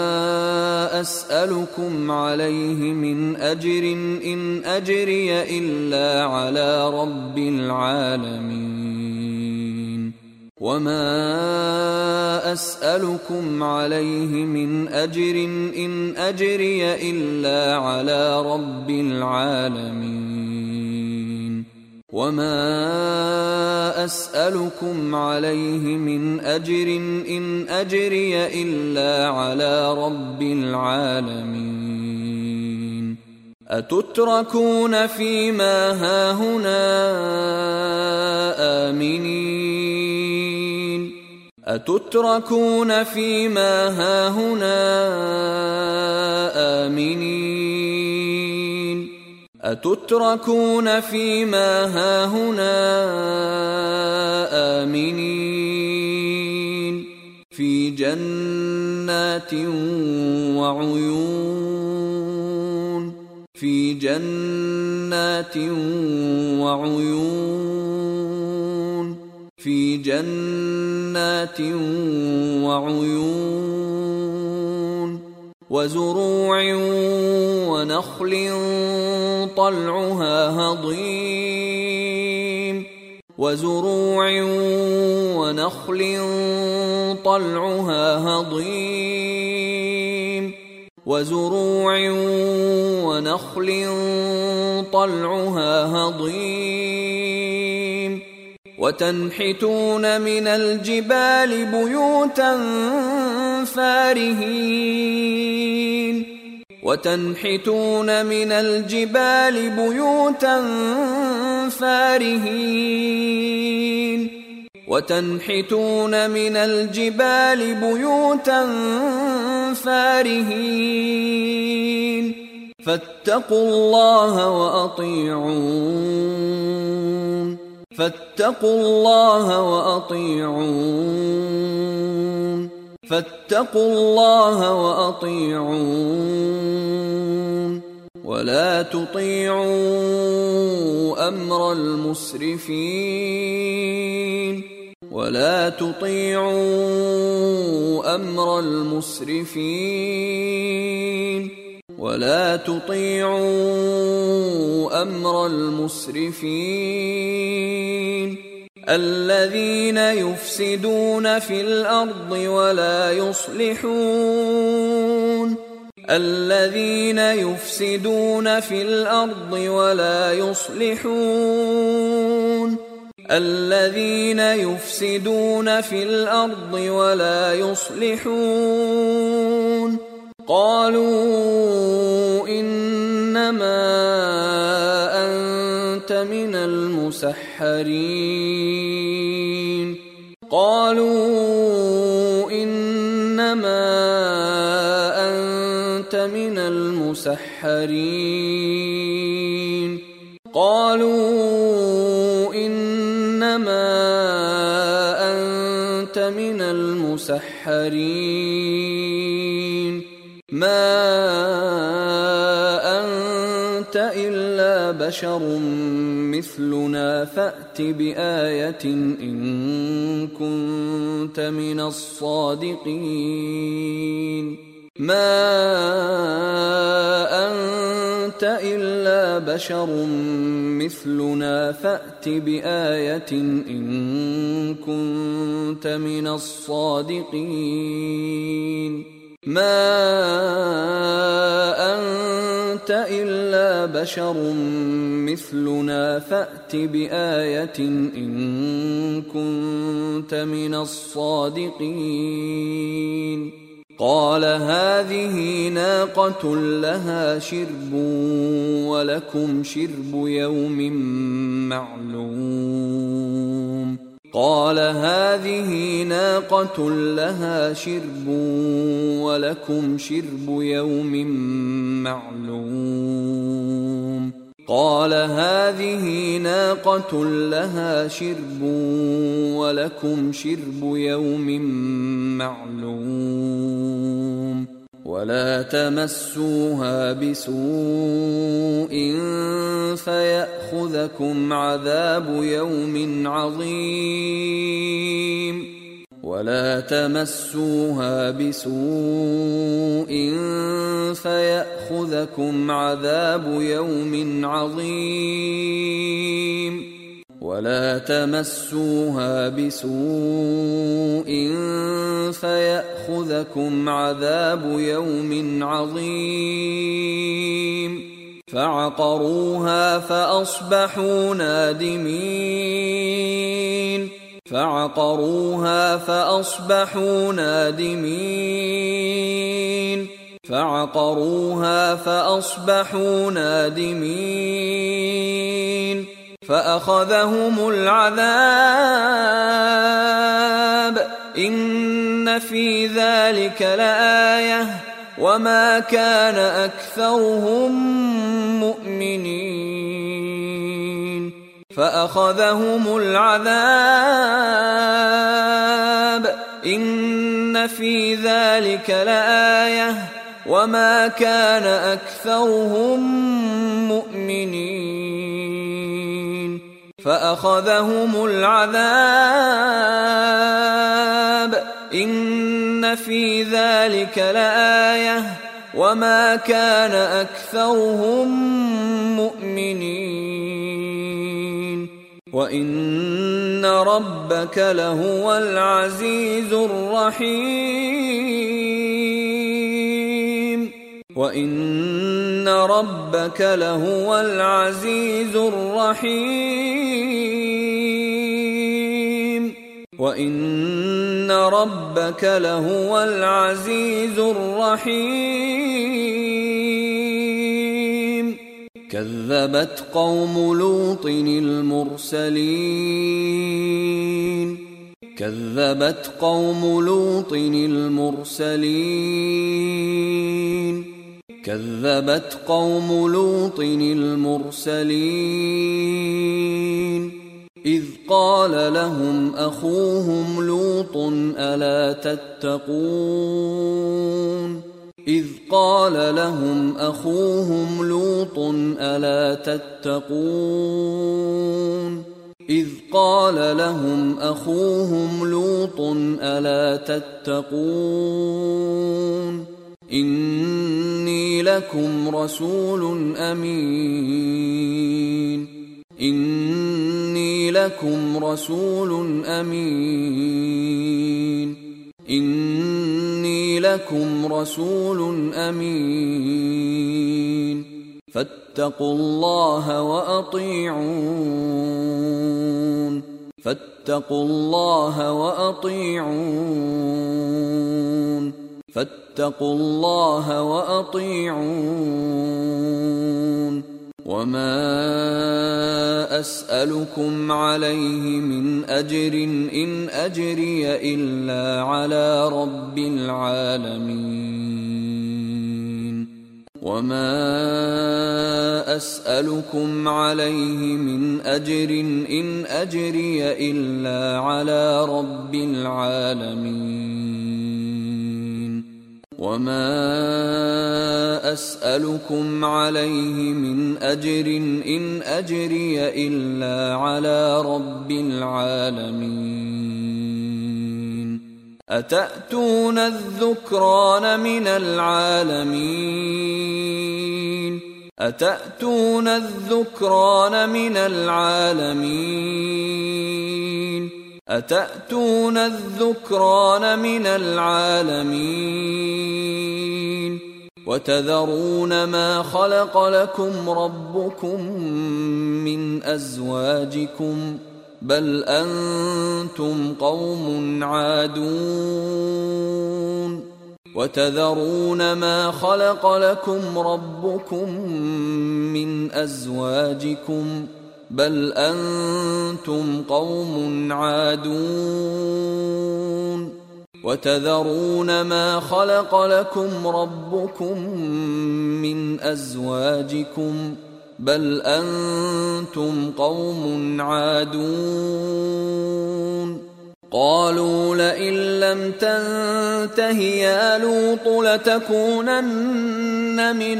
أسألكم عليه من أجر إن أجري إلا على رب العالمين وما أسألكم عليه من أجر إن أجري إلا على رب العالمين وما أسألكم عليه من أجر إن أجري إلا على رب العالمين أتتركون فيما هاهنا آمنين أتتركون فيما هاهنا آمنين أتتركون فيما هاهنا آمنين في جنات وعيون في جنات وعيون في جنات وعيون وزروع ونخل طلعها هضيم وزروع ونخل طلعها هضيم وزروع ونخل طلعها هضيم وتنحتون من الجبال بيوتا فارهين وتنحتون من الجبال بيوتا فارهين وتنحتون من الجبال بيوتا فارهين فاتقوا الله وأطيعون فاتقوا الله وأطيعون فاتقوا الله وأطيعون ولا تطيعوا أمر المسرفين ولا تطيعوا أمر المسرفين ولا تطيعوا أمر المسرفين الذين يفسدون في الأرض ولا يصلحون الذين يفسدون في الأرض ولا يصلحون الذين يفسدون في الأرض ولا يصلحون قالوا إنما أنت من المسحرين قالوا إنما أنت من المسحرين قالوا إنما أنت من المسحرين ما أنت إلا بشر مثلنا فأت بآية إن كنت من الصادقين ما أنت إلا بشر مثلنا فأت بآية إن كنت من الصادقين ما أنت إلا بشر مثلنا فأت بآية إن كنت من الصادقين قال هذه ناقة لها شرب ولكم شرب يوم معلوم قال هذه ناقة لها شرب ولكم شرب يوم معلوم قال هذه ناقة لها شرب ولكم شرب يوم معلوم ولا تمسوها بسوء فيأخذكم عذاب يوم عظيم ولا تمسوها بسوء فيأخذكم عذاب يوم عظيم ولا تمسوها بسوء فيأخذكم عذاب يوم عظيم فعقروها فأصبحوا نادمين فعقروها فأصبحوا نادمين فعقروها فأصبحوا نادمين فأخذهم العذاب إن في ذلك لآية وما كان أكثرهم مؤمنين فأخذهم العذاب إن في ذلك لآية وما كان أكثرهم مؤمنين فأخذهم العذاب إن في ذلك لآية وما كان أكثرهم مؤمنين وإن ربك لهو العزيز الرحيم وإن ربك لهو العزيز الرحيم وإن ربك لهو العزيز الرحيم كذبت قوم لوط المرسلين كذبت قوم لوط المرسلين كذبت قوم لوط المرسلين إذ قال لهم أخوهم لوط ألا تتقون إذ قال لهم أخوهم لوط ألا تتقون إذ قال لهم أخوهم لوط ألا تتقون إني لكم رسول أمين إني لكم رسول أمين إني لكم رسول أمين فاتقوا الله وأطيعون فاتقوا الله وأطيعون فاتقوا الله وأطيعون وما أسألكم عليه من أجر إن أجري إلا على رب العالمين وما أسألكم عليه من أجر إن أجري إلا على رب العالمين وما أسألكم عليه من أجر إن أجري إلا على رب العالمين أتأتون الذكران من العالمين أتأتون الذكران من العالمين أتأتون الذكران من العالمين وتذرون ما خلق لكم ربكم من أزواجكم بل أنتم قوم عادون وتذرون ما خلق لكم ربكم من أزواجكم بل أنتم قوم عادون وتذرون ما خلق لكم ربكم من أزواجكم بل أنتم قوم عادون قالوا لئن لم تنته يا لوط لتكونن من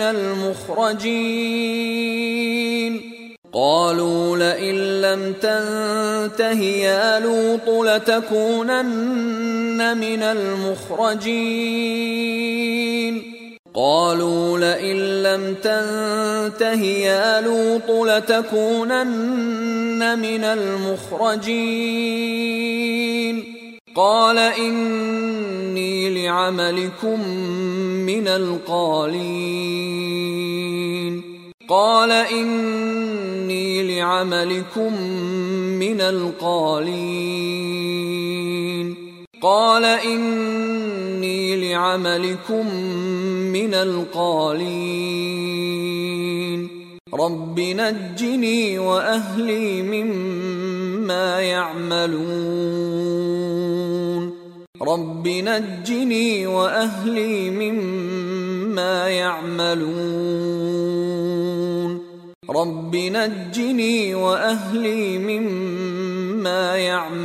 المخرجين قالوا لئن لم تنته يا لوط لتكونن من المخرجين قالوا لئن لم تنته يا لوط لتكونن من المخرجين قال إني لعملكم من القالين قال إني لعملكم من القالين قال إني لعملكم من القالين رب نجني وأهلي مما يعملون رب نجني وأهلي مما يعملون رب نجني وأهلي مما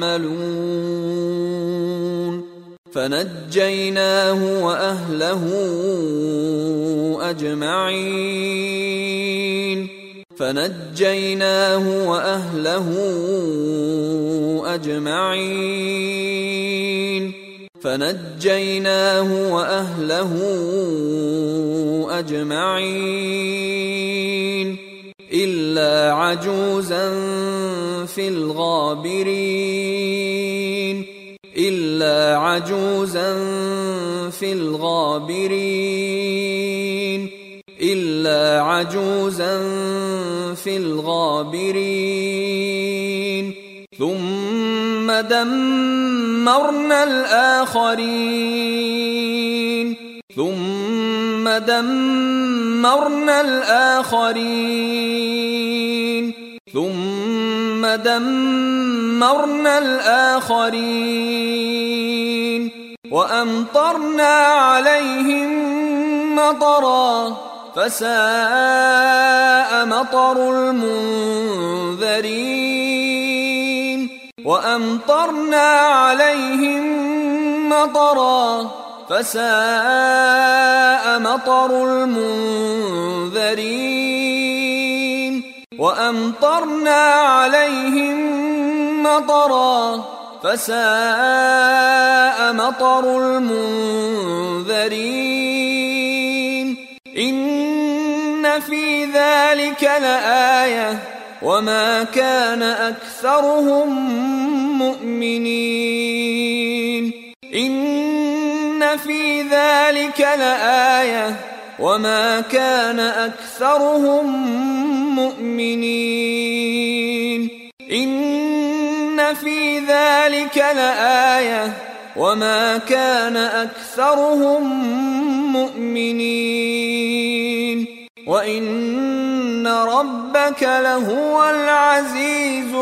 يعملون فنجيناه وأهله أجمعين فنجيناه وأهله أجمعين فنجيناه وأهله أجمعين إلا عجوزا في الغابرين إلا عجوزا في الغابرين إلا عجوزا في الغابرين ثم دمرنا الآخرين ثم دمرنا الآخرين ثم دمرنا الآخرين وأمطرنا عليهم مطرا فساء مطر المنذرين وأمطرنا عليهم مطرا فساء مطر المنذرين وأمطرنا عليهم مطرا فساء مطر المنذرين إن في ذلك لآية وما كان أكثرهم مؤمنين إن في ذلك لآية وما كان أكثرهم مؤمنين إن في ذلك لآية وما كان أكثرهم مؤمنين وإن ربك لهو العزيز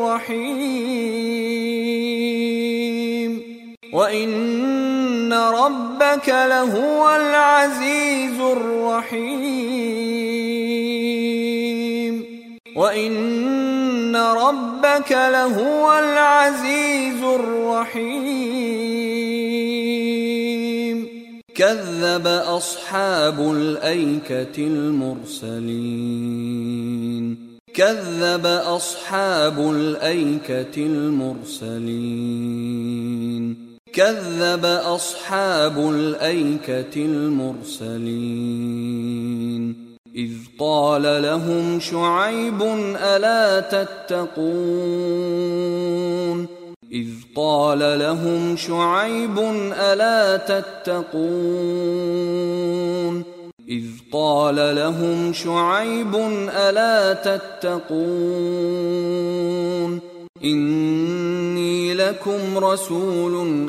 الرحيم وإن ربك لهو العزيز الرحيم وإن ربك لهو العزيز الرحيم كذب أصحاب الأيكة المرسلين كذب أصحاب الأيكة المرسلين كذب أصحاب الأيكة المرسلين إذ قال لهم شعيب ألا تتقون إذ قال لهم شعيب ألا تتقون إذ قال لهم شعيب ألا تتقون إني لكم رسول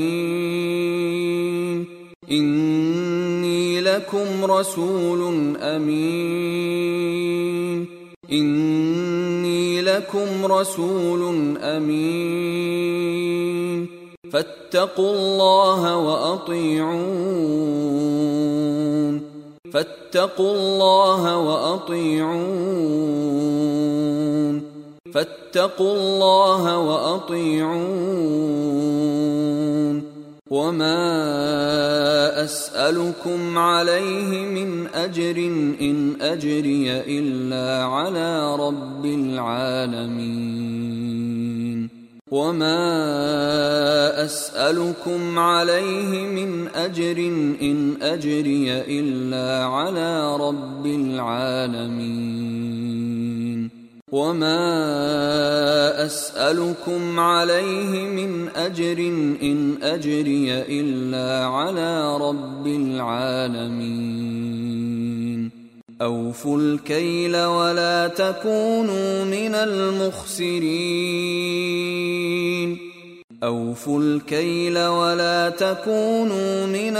أمين إني لكم رسول أمين إني لكم رسول أمين فاتقوا الله وأطيعون فاتقوا الله وأطيعون فاتقوا الله وأطيعون وما أسألكم عليه من أجر إن أجري إلا على رب العالمين وما أسألكم عليه من أجر إن أجري إلا على رب العالمين وما أسألكم عليه من أجر إن أجري إلا على رب العالمين أوفوا الكيل ولا تكونوا من المخسرين أوفوا الكيل ولا تكونوا من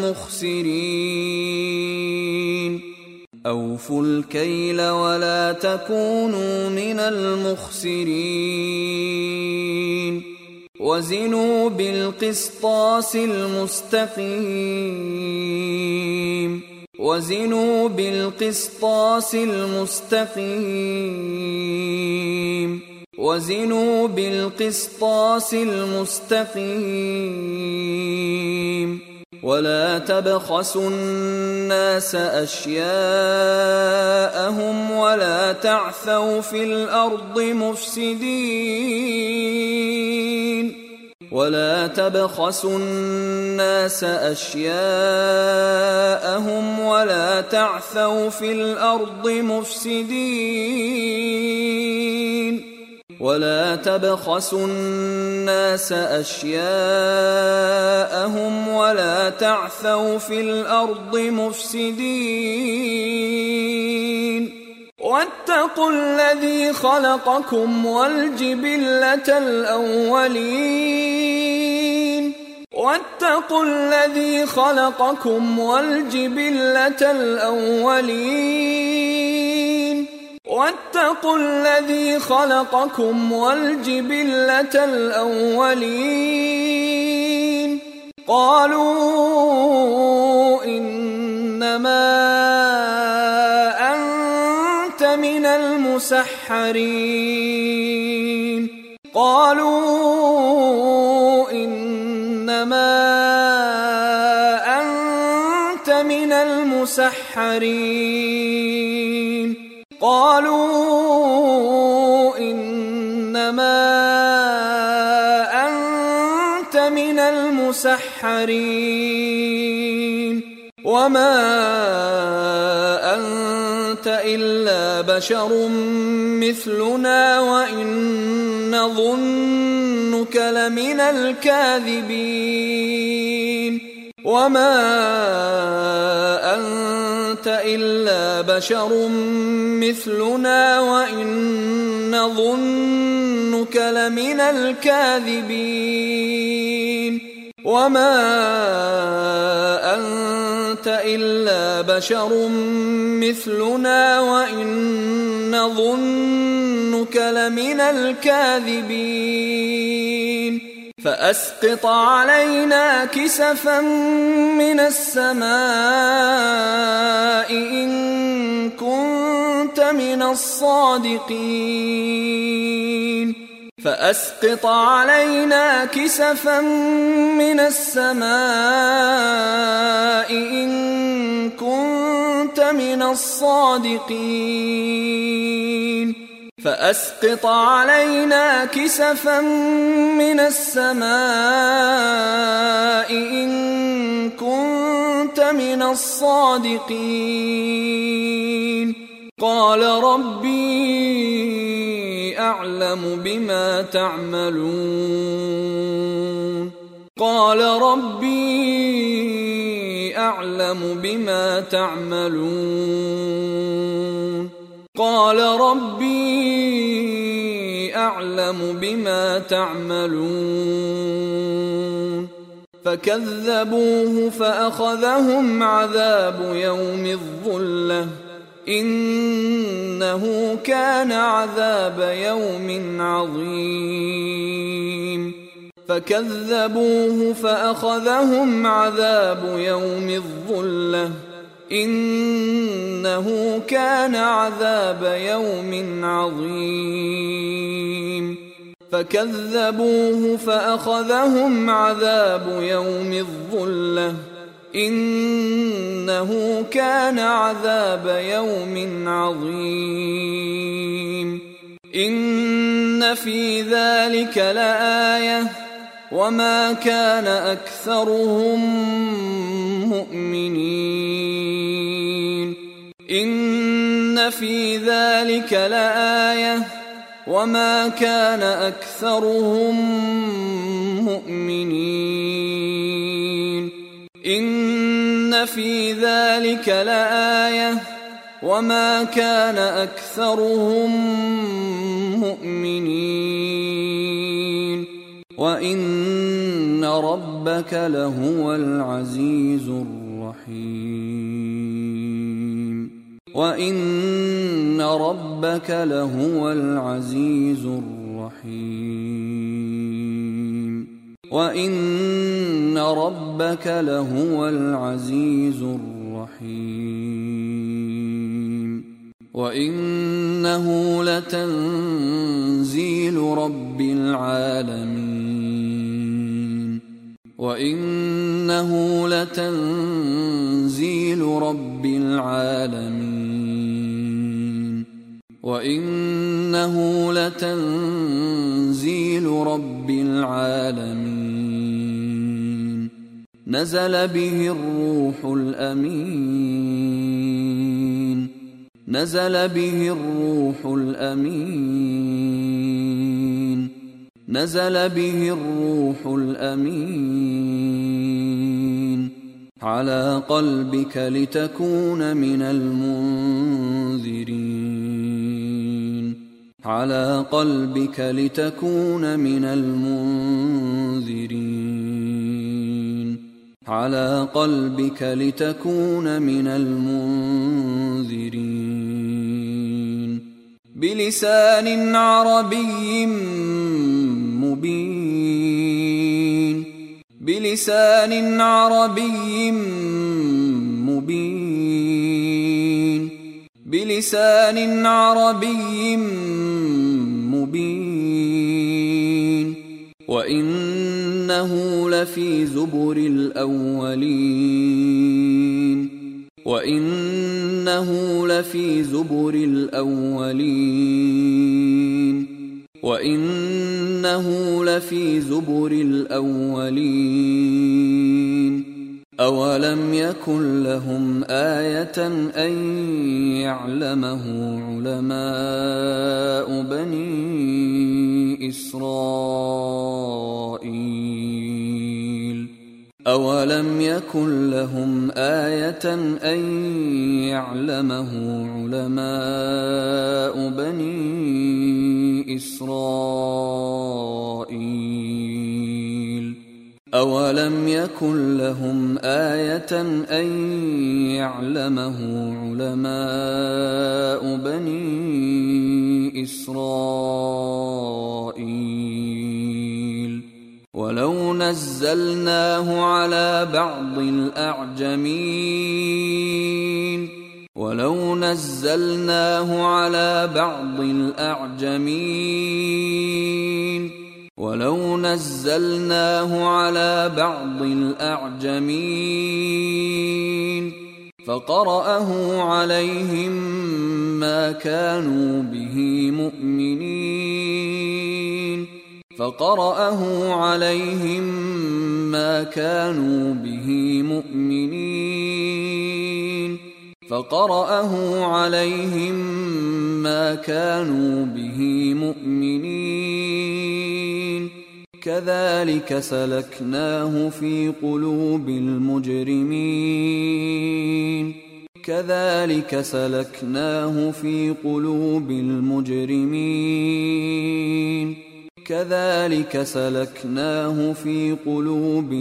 المخسرين أوفوا الكيل ولا تكونوا من المخسرين وزنوا بالقسطاس المستقيم وزنوا بالقسطاس المستقيم وزنوا بالقسطاس المستقيم ولا تبخسوا الناس أشياءهم ولا تعثوا في الأرض مفسدين ولا تبخسوا الناس أشياءهم ولا تعثوا في الأرض مفسدين ولا تبخسوا الناس أشياءهم ولا تعثوا في الأرض مفسدين واتقوا الذي خلقكم والجبلة الأولين واتقوا الذي خلقكم والجبلة الأولين واتقوا الذي خلقكم والجبلة الأولين قالوا إنما أنت من المسحرين قالوا إنما أنت من المسحرين قالوا إنما أنت من المسحرين وما أنت إلا بشر مثلنا وإن نظنك لمن الكاذبين وما أنت إلا بشر مثلنا وإن نظنك لمن الكاذبين وما أنت إلا بشر مثلنا وإن نظنك لمن الكاذبين فأسقط علينا كسفا من السماء إن كنت من الصادقين فأسقط علينا كسفا من السماء إن كنت من الصادقين فأسقط علينا كسفا من السماء إن كنت من الصادقين قال ربي أعلم بما تعملون قال ربي أعلم بما تعملون قال ربي أعلم بما تعملون فكذبوه فأخذهم عذاب يوم الظلة إنه كان عذاب يوم عظيم فكذبوه فأخذهم عذاب يوم الظلة إنه كان عذاب يوم عظيم فكذبوه فأخذهم عذاب يوم الظلة إنه كان عذاب يوم عظيم إن في ذلك لآية وما كان أكثرهم مؤمنين إن في ذلك لآية وما كان أكثرهم مؤمنين إن في ذلك لآية وما كان أكثرهم مؤمنين وإن ربك لهو العزيز الرحيم وإن ربك لهو العزيز الرحيم وإن ربك لهو العزيز الرحيم وإنه لتنزيل رب العالمين وإنه لتنزيل رب العالمين وإنه لتنزيل رب العالمين نزل به الروح الأمين نزل به الروح الأمين نزل به الروح الأمين على قلبك لتكون من المنذرين على قلبك لتكون من المنذرين على قلبك لتكون من المنذرين بلسان عربي مبين بلسان عربي مبين بلسان عربي مبين وإنه لفي زبر الأولين وإنه لفي زبر الأولين وإنه لفي زبر الأولين أولم يكن لهم آية أن يعلمه علماء بني إسرائيل أولم يكن لهم آية أن يعلمه علماء بني إسرائيل أولم يكن لهم آية أن يعلمه علماء بني إسرائيل ولو نزلناه على بعض الأعجمين ولو نزلناه على بعض الأعجمين ولو نزلناه على بعض الأعجمين فقرأه عليهم ما كانوا به مؤمنين فقرأه عليهم ما كانوا به مؤمنين فقرأه عليهم ما كانوا به مؤمنين كذلك سلكناه في قلوب المجرمين كذلك سلكناه في قلوب المجرمين كذلك سلكناه في قلوب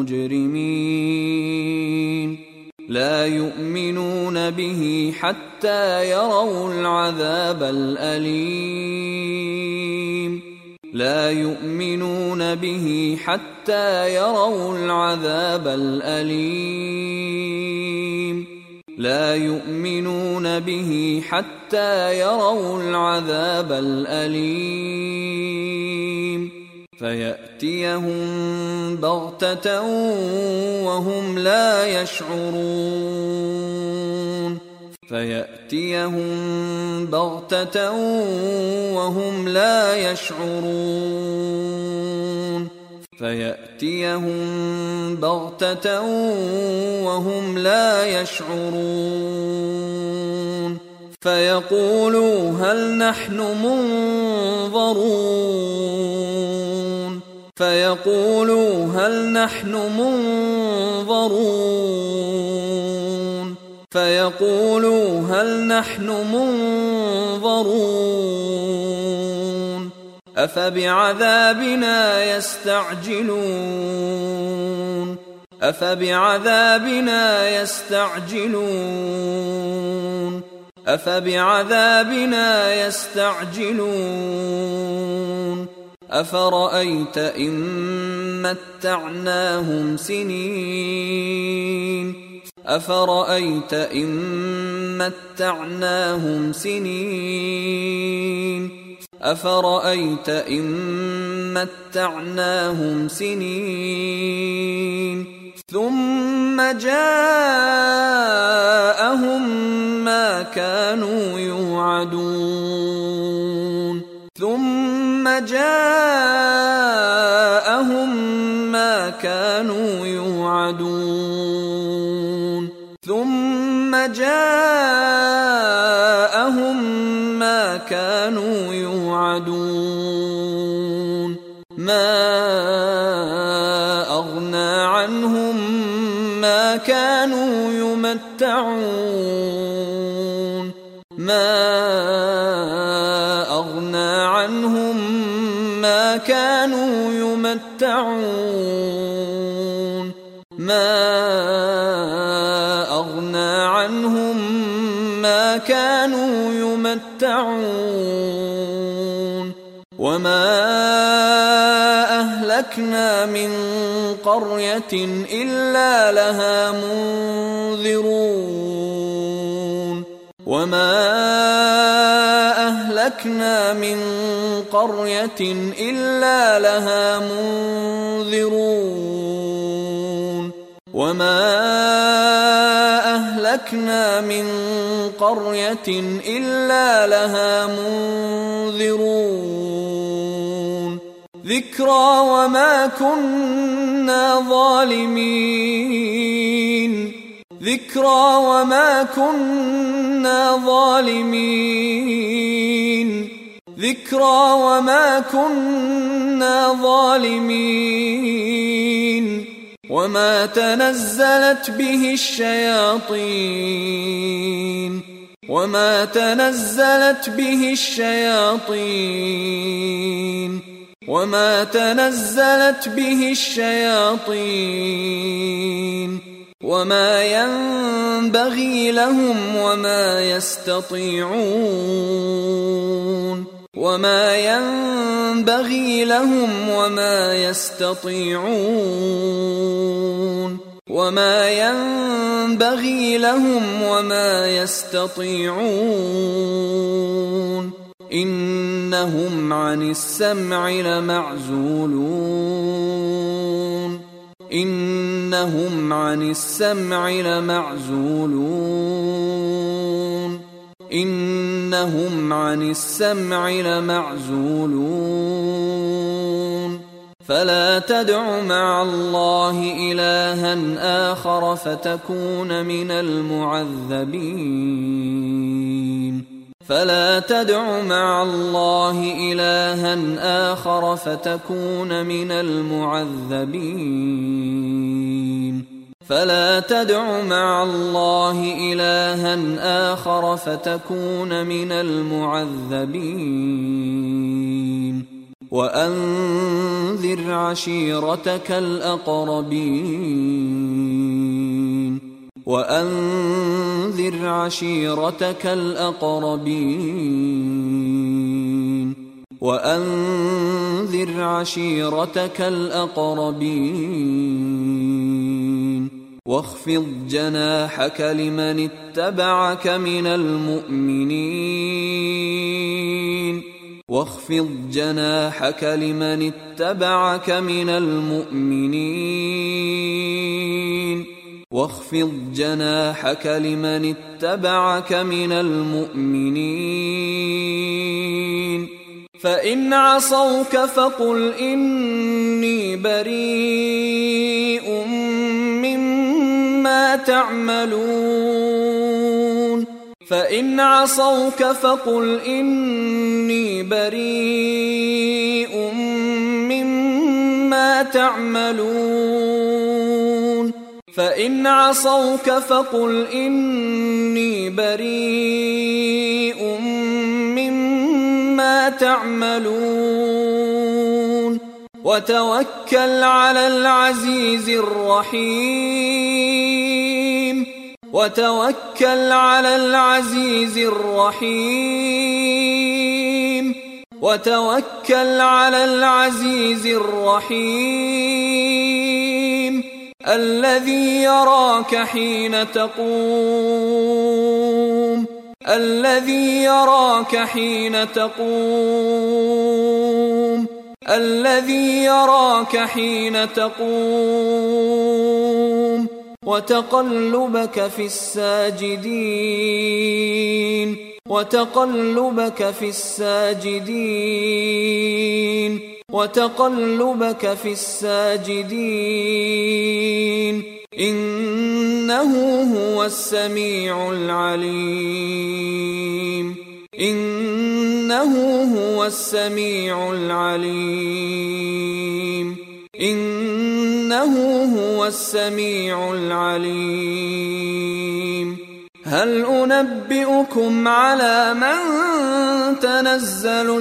المجرمين لا يؤمنون به حتى يروا العذاب الأليم لا يؤمنون به حتى يروا العذاب الأليم لا يؤمنون به حتى يروا العذاب الأليم فيأتيهم بغتة وهم لا يشعرون فيأتيهم بغتة وهم لا يشعرون فيأتيهم بغتة وهم لا يشعرون فيقولوا هل نحن منظرون فيقولوا هل نحن منظرون فيقولوا هل نحن منظرون أفبعذابنا يستعجلون أفبعذابنا يستعجلون أفبعذابنا يستعجلون أفرأيت إن متعناهم سنين أفرأيت إن متعناهم سنين أفرأيت إن متعناهم سنين ثم جاءهم ما كانوا يوعدون ثم جاءهم ما كانوا يوعدون ثم جاءهم ما كانوا يوعدون ما أغنى عنهم ما كانوا يمتعون ما أغنى عنهم ما كانوا يمتعون ما أغنى عنهم ما كانوا يمتعون وما أهلكنا من قرية إلا لها منذرون وما أهلكنا من قرية إلا لها منذرون وما أهلكنا من قرية إلا لها منذرون ذكرى وما كنا ظالمين ذكرى وما كنا ظالمين ذكرى وما كنا ظالمين وما تنزلت به الشياطين وما تنزلت به الشياطين وما تنزلت به الشياطين وما ينبغي لهم وما يستطيعون وما ينبغي لهم وما يستطيعون وما ينبغي لهم وما يستطيعون إنهم عن السمع لمعزولون إنهم عن السمع لمعزولون إنهم عن السمع لمعزولون فلا تدع مع الله إلها آخر فتكون من المعذبين فلا تدع مع الله إلها آخر فتكون من المعذبين فلا تدع مع الله إلها آخر فتكون من المعذبين وأنذر عشيرتك الأقربين وأنذر عشيرتك الأقربين وأنذر عشيرتك الأقربين واخفض جناحك لمن اتبعك من المؤمنين واخفض جناحك لمن اتبعك من المؤمنين واخفض جناحك لمن اتبعك من المؤمنين فإن عصوك فقل إني بريء مما تعملون فإن عصوك فقل إني بريء مما تعملون فإن عصوك فقل إني بريء مما تعملون وتوكل على العزيز الرحيم وتوكل على العزيز الرحيم وتوكل على العزيز الرحيم الذي يراك حين تقوم الذي يراك حين تقوم الذي يراك حين تقوم وتقلبك في الساجدين وتقلبك في الساجدين وتقلبك في الساجدين إنه هو السميع العليم إنه هو السميع العليم إنه هو السميع العليم هل أنبئكم على من تنزل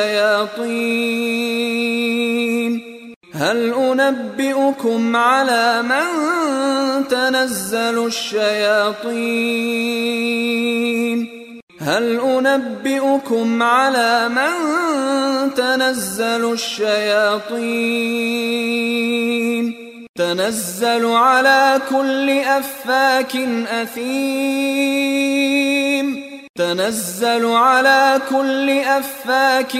الشياطين هل أنبئكم على من تنزل الشياطين هل أنبئكم على من تنزل الشياطين تنزل على كل أفاك أثيم تنزل على كل أفاك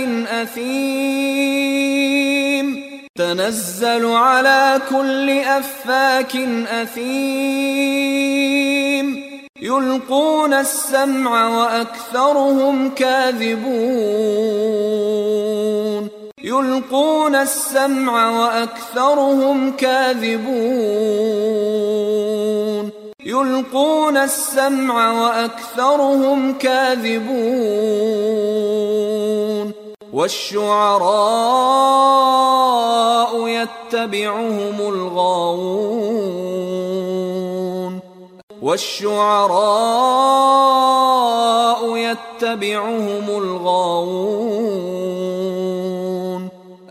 أثيم تنزل على كل أفاك أثيم يلقون السمع وأكثرهم كاذبون يلقون السمع وأكثرهم كاذبون يلقون السمع وأكثرهم كاذبون والشعراء يتبعهم الغاوون والشعراء يتبعهم الغاوون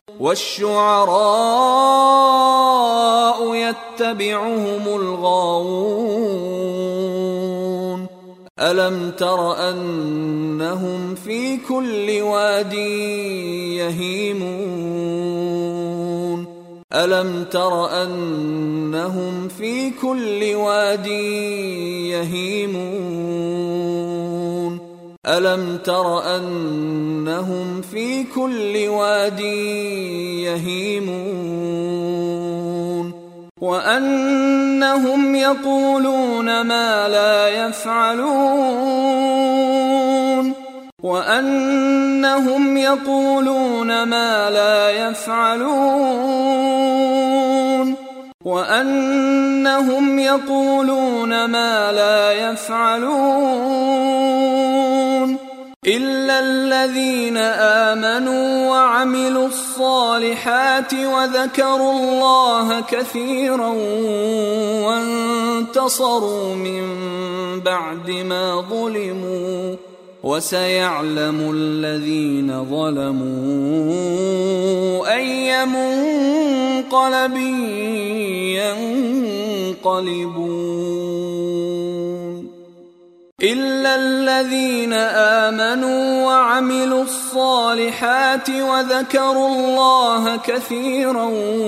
والشعراء يتبعهم الغاوون ألم تر أنهم في كل واد يهيمون ألم تر أنهم في كل واد يهيمون ألم تر أنهم في كل واد يهيمون وأنهم يقولون ما لا يفعلون وأنهم يقولون ما لا يفعلون وأنهم يقولون ما لا يفعلون إلا الذين آمنوا وعملوا الصالحات وذكروا الله كثيرا وانتصروا من بعد ما ظلموا وسيعلم الذين ظلموا أي منقلب ينقلبون إلا الذين آمنوا وعملوا الصالحات وذكروا الله كثيرا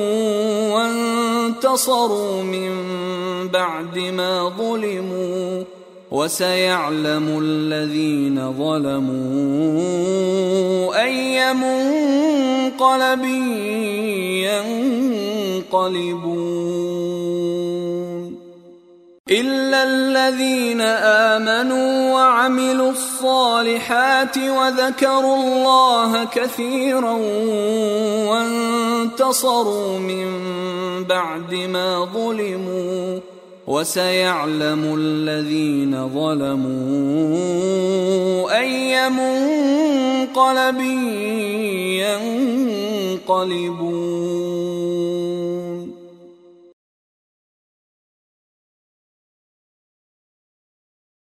وانتصروا من بعد ما ظلموا وسيعلم الذين ظلموا أي منقلب ينقلبون إلا الذين آمنوا وعملوا الصالحات وذكروا الله كثيرا وانتصروا من بعد ما ظلموا وسيعلم الذين ظلموا أي منقلب ينقلبون